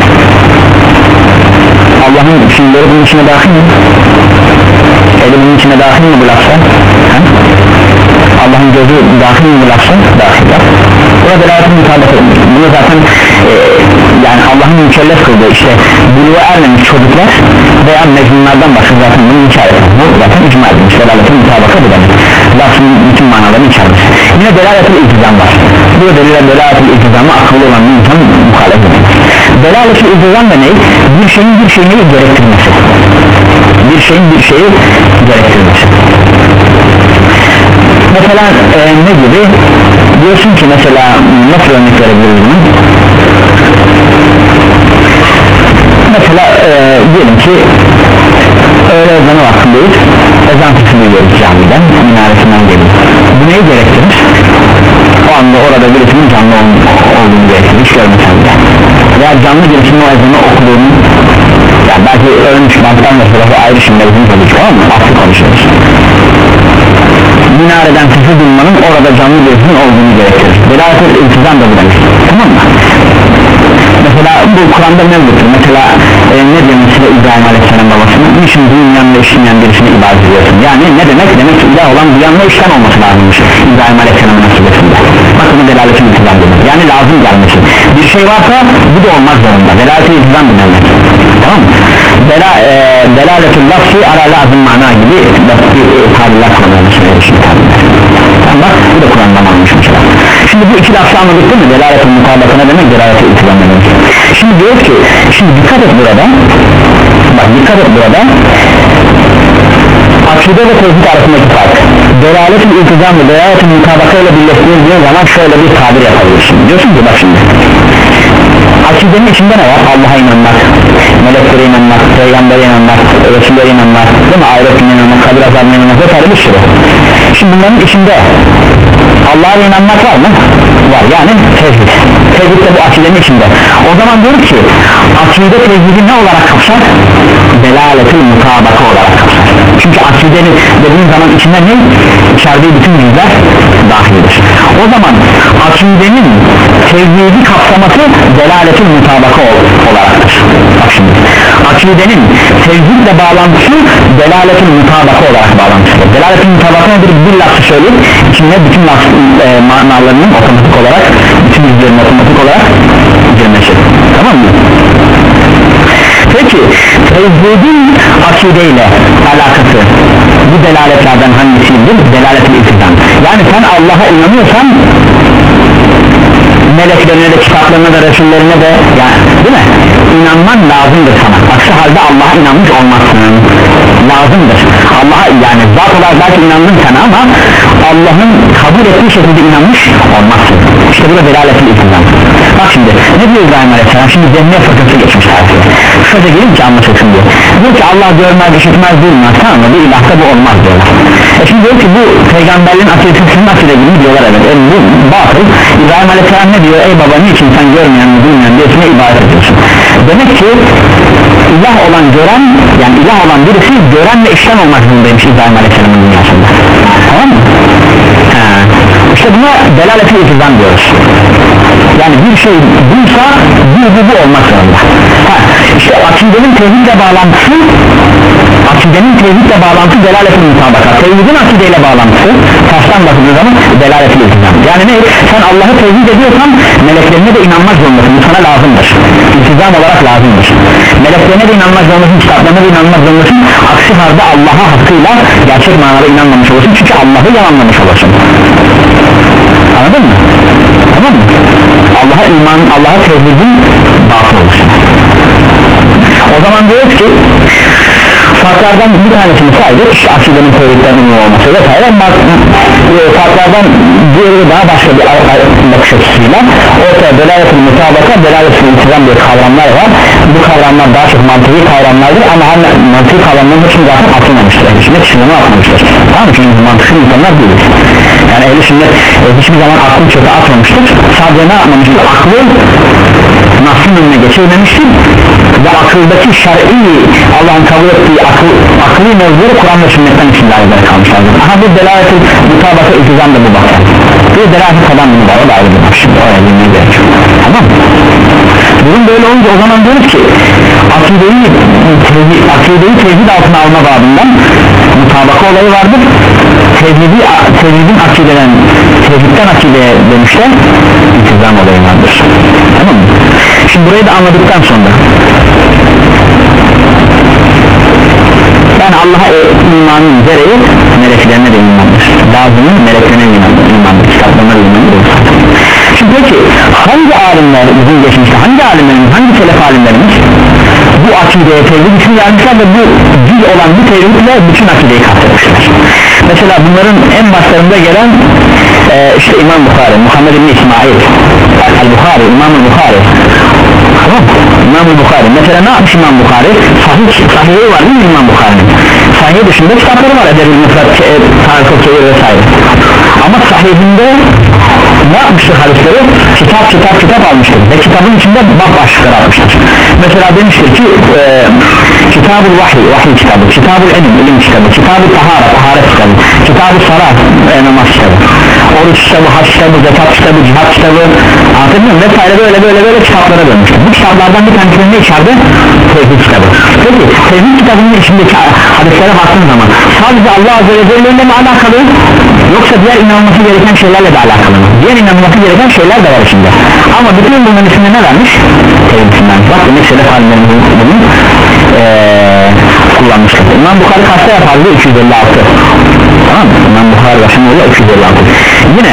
Allah'ın fiilleri bunun içine dahil mi? Eli bunun içine dahil mi bu lafza? Allah'ın gözü dahil mi bu lafza? Dahil. Burada delaletin mutabakı. Bunu zaten e, yani Allah'ın mükellef kıldığı işte buluğa ermemiş çocuklar veya mecnunlardan başka zaten bunun işareti. Bu zaten icma edilmiş. Delaletin mutabakı bu demek. Lafzın bütün manalarını içermiş. Yine delaletin iltizam var. Bu delile delaletin iltizamı akıllı olan bir insan muhalefet edilir. Delaletin iltizam da ne? Bir şeyin bir şeyini gerektirmesi. Bir şeyin bir şeyi gerektirmesi. Mesela e, ne gibi? Diyorsun ki mesela nasıl örnek verebiliriz bunu? Mesela e, diyelim ki öğle ezanı vaktindeyiz, ezan sesini duyuyoruz camiden, minaresinden geliyor. Bu neyi gerektirir? O anda orada birisinin canlı olduğunu gerektirir, hiç görmesen de. Veya canlı birisinin o ezanı okuduğunu, yani belki ölmüş banttan ve sırası ayrı şimdi bizim konuşuyor, tamam mı? Aslı konuşuyoruz. minareden sesi duymanın orada canlı birisinin olduğunu gerektirir. Delalet-ül iltizam da bu demek, tamam mı? Mesela bu Kur'an'da mevcuttur. Mesela e, ne diyor mesela İbrahim Aleyhisselam babasına, niçin duymayan ve işleyen birisine ibadet ediyorsun? Yani ne demek? Demek ki ilah olan duyan ve işten olması lazımmış İbrahim Aleyhisselam'ın nasibesinde. Bak bunu delalet-ül iltizam demek, yani lazım gelmesi. Bir şey varsa bu da olmak zorunda. Delalet-ül iltizam demek, tamam mı? Dela, e, delalet-ül lafzi ala lazım mana gibi bir tabirler kullanılmış. Tamam, bak bu da Kur'an'dan almış mesela. Şimdi bu iki lafı anladık değil mi? Delalet-ül mutabaka ne demek? Delalet-ül iltizam demek. Şimdi diyor ki, şimdi dikkat et burada, bak dikkat et burada, akide ve tevhid arasındaki fark. Delalet-ül iltizam ve delalet-ül mutabaka ile birleştiğiniz zaman şöyle bir tabir yapabilirsin. Diyorsun ki bak şimdi, akidenin içinde ne var? Allah'a inanmak, meleklere inanmak, peygambere inanmak, Resullere inanmak, değil mi? Ahiretine inanmak, kabir azabına inanmak vesaire bir sürü. Şimdi bunların içinde Allah'a inanmak var mı? Var, yani tevhid. Tevhid de bu akidenin içinde. O zaman diyoruz ki akide tevhidi ne olarak kapsar? Delalet-ül mutabaka olarak kapsar. Çünkü akidenin dediğin zaman içinde ne? İçerdiği bütün bilgiler dahildir. O zaman akidenin tevhidi kapsaması delalet-ül mutabaka olaraktır. Bak şimdi, akidenin tevhidle bağlantısı delalet-ül mutabaka olarak bağlantısıdır. Delalet-ül mutabaka nedir? Bir lafı söyleyip içinde bütün laf, e, manalarının otomatik olarak, bütün bilgilerin otomatik olarak girmesi, tamam mı? Peki tevhidin akideyle alakası bu delaletlerden hangisidir? Delalet-ül iltizam. Yani sen Allah'a inanıyorsan meleklerine de, kitaplarına da, Resullerine de, yani değil mi? İnanman lazımdır sana. Aksi halde Allah'a inanmış olmazsın. Lazımdır. Allah'a, yani zat olarak belki inandın sen ama Allah'ın kabul ettiği şekilde inanmış olmazsın. İşte bu da delalet-ül iltizam. Bak şimdi ne diyor İbrahim Aleyhisselam? Şimdi zihniye fırkası geçmiş tarihi. Kısaca gelin ki anlaşılsın diyor. Diyor ki Allah görmez, işitmez, duymaz, tamam mı? Bu ilahta bu olmaz diyorlar. E şimdi diyor ki bu peygamberlerin akidesi sizin akide gibi diyorlar, evet. E bu batıl. İbrahim Aleyhisselam ne diyor? Ey baba niçin sen görmeyen, duymayan birisine ibadet ediyorsun? Demek ki ilah olan gören, yani ilah olan birisi gören ve işten olmak zorundaymış İbrahim Aleyhisselam'ın dünyasında, tamam mı? He. İşte buna delalet-ül iltizam diyoruz. Yani bir şey buysa bu bu bu olmak zorunda. Ha, işte akidenin tevhidle bağlantısı, akidenin tevhidle bağlantısı delalet-ül mutabaka. Tevhidin akideyle bağlantısı tersten bakıldığı zaman delalet-ül iltizam. Yani ne? Sen Allah'ı tevhid ediyorsan meleklerine de inanmak zorundasın. Bu sana lazımdır. İltizam olarak lazımdır. Meleklerine de inanmak zorundasın, kitaplarına da inanmak zorundasın. Aksi halde Allah'a hakkıyla gerçek manada inanmamış olursun. Çünkü Allah'ı yalanlamış olursun. Anladın mı? Tamam mı? Allah'a iman, Allah'a tevhidin batıl olursun. O zaman diyoruz ki farklardan bir tanesini saydık, işte akidenin tevhidden ünlü olması vesaire. Farklardan diğeri daha başka bir bakış açısıyla ortaya delalet-ül mutabaka, delalet-ül iltizam diye kavramlar var. Bu kavramlar daha çok mantıki kavramlardır ama mantıki kavramların hepsini zaten atılmamıştır. Ehl-i sünnet hiçbir atmamıştır. Tamam mı? Çünkü mantıklı insanlar değiliz. Yani ehl-i sünnet e, hiçbir zaman aklını çöpe atmamıştır. Sadece ne yapmamıştır? Aklı nasıl önüne geçirmemiştir ve akıldaki şer'i Allah'ın kabul ettiği akıl, akıllı mevzuları Kur'an ve sünnetten isimlerden kalmışlardır. Aha bu delalet-ül mutabaka iltizam da bu bakar. Bir delalet-ül taban bunu var, o da ayrı bir bak şimdi oraya girmeye gerek yok. Tamam mı? Durum böyle olunca o zaman diyoruz ki akideyi tevhid, akideyi tevhid altına alma babından mutabaka olayı vardır. Tevhidi, tevhidin akideden tevhidden akideye dönüşte iltizam olayı vardır. Tamam mı? Şimdi burayı da anladıktan sonra yani Allah'a imanın gereği meleklerine de imandır. Lazımın meleklerine imandır, kitaplarına imandır. Şimdi peki hangi alimler bizim geçmişte, hangi alimlerimiz, hangi selef alimlerimiz bu akideye tevhid için gelmişler ve bu cüz olan bu tevhidle bütün akideyi kastetmişler. Mesela bunların en başlarında gelen e, işte İmam Bukhari, Muhammed bin İsmail el-Bukhari, İmam-ı Bukhari. Tamam, İmam-ı Bukhari. Mesela ne yapmış İmam Bukhari? Sahih, sahihi var değil mi İmam Bukhari'nin? Sahih dışında kitapları var, Edeb-ül Müfret, Tarih-ı Kebir vesaire. Ama sahihinde ne yapmıştır hadisleri? Kitap kitap kitap almıştır ve kitabın içinde bab başlıkları almıştır. Mesela demiştir ki e, Kitab-ül Vahiy, Vahiy kitabı, Kitab-ül İlim, İlim kitabı, Kitab-ül Tahara, Taharet kitabı, kitab-ı salat e, namaz kitabı, oruç kitabı, hac kitabı, zekat kitabı, cihat kitabı, anladın mı? Vesaire böyle böyle böyle kitaplara dönmüştür. Bu kitaplardan bir tanesinin ne içeride? Tevhid kitabı. Peki tevhid kitabının içindeki hadislere baktığın zaman sadece Allah Azze ve Celle ile mi alakalı, yoksa diğer inanılması gereken şeylerle de alakalı mı? Diğer inanılması gereken şeyler de var içinde. Ama bütün bunların içinde ne vermiş? Tevhid isimler. Bak demek şeref alimlerimiz bunu ee, kullanmışlar. İmam Bukhari kaçta yapardı? iki yüz elli altı. Tamam mı? İmam Bukhari başımıyla iki yüz elli altı. Yine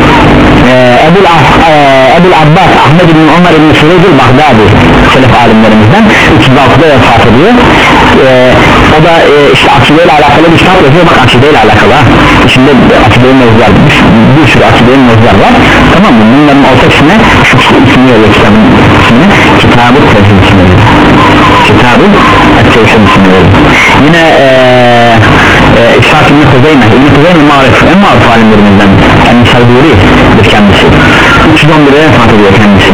Ebu'l Ebu'l Abbas Ahmed bin Ömer bin Süreyyül Bagdadi şeref alimlerimizden üç yüz altıda vefat ediyor. Ee, o da e, işte akideyle alakalı bir kitap yazıyor. Bak akideyle alakalı ha. İçinde akideyle mevzular bir, bir sürü akideyle mevzular var. Tamam mı? Bunların ortak ismine şu ismi yazıyor kitabın ismini. Kitab-ı Tevhid ismini yazıyor. Kitab-ı Tevhid ismini yazıyor. Yine eee e, İshak İbn-i Huzeyme İbn-i Huzeyme marif, en marif alimlerimizden yani Şazuri'dir kendisi. üç yüz on bir'e vefat ediyor kendisi.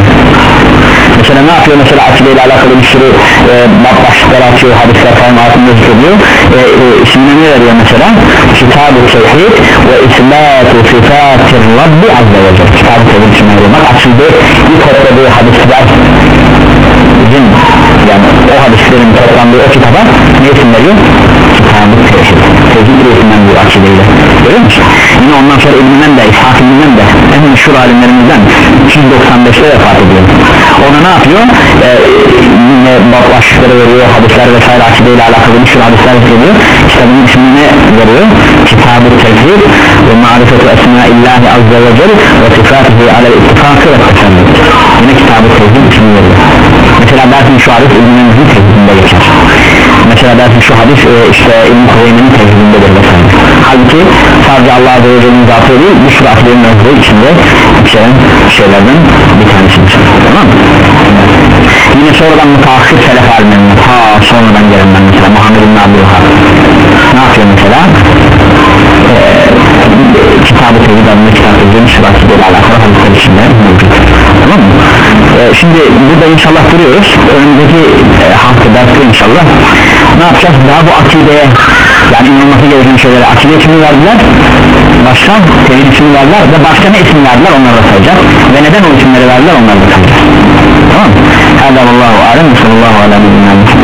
Mesela ne yapıyor? Mesela akideyle alakalı bir sürü e, başlıklar atıyor, hadisler falan altında zikrediyor. E, e, ismini ne veriyor mesela? Kitab-ı Tevhid ve İslat-ı Sıfat-ı Rabbi Azze ve Celle. Kitab-ı Tevhid ismini veriyor. Bak açıldı, ilk topladığı hadisler bizim yani o hadislerin toplandığı o kitaba ne isim veriyor? Kitab-ı Tevhid. Tevhid reisinden bir akideyle. Görüyor musun? Yine ondan sonra İbn-i de, İshak İbn-i de en meşhur alimlerimizden iki yüz doksan beş'te vefat ediyor. Ona ne yapıyor? Ee, yine başlıkları veriyor, hadisler vesaire akideyle alakalı bir sürü hadisler veriyor. İşte bunun ismini veriyor. Kitab-ı Tevhid ve Ma'rifetu Esmaillahi Azze ve Celle ve Sıfatihi alel ittifakı ve tesammet. Yine Kitab-ı Tevhid ismini veriyor. Mesela dersin şu hadis İbn-i tevhidinde geçer. Mesela dersin şu hadis e, işte İbn-i Huzeyme'nin tevhidindedir vesaire. Halbuki sadece Allah Azze ve Celle'nin zatı değil, bir sürü akidenin mevzuları içinde içeren şeylerden bir tanesidir. Tamam mı? Yine sonradan mutaakhir selef alimlerinin ha sonradan gelenler mesela Muhammed bin Abdülhak ne yapıyor mesela? Ee, Kitab-ı Tevhid adlı kitapta bir sürü akideyle alakalı hadisler içinde mevcut. Tamam mı? Ee, şimdi burada inşallah duruyoruz. Önümüzdeki e, hafta derste inşallah ne yapacağız? Daha bu akideye yani inanılması gereken şeylere akide ismini verdiler, başka tevhid ismini verdiler ve başka ne isim verdiler onları da sayacağız ve neden o isimleri verdiler onları da sayacağız. Tamam mı? Hâdâ vallâhu âlem ve sallallahu alâ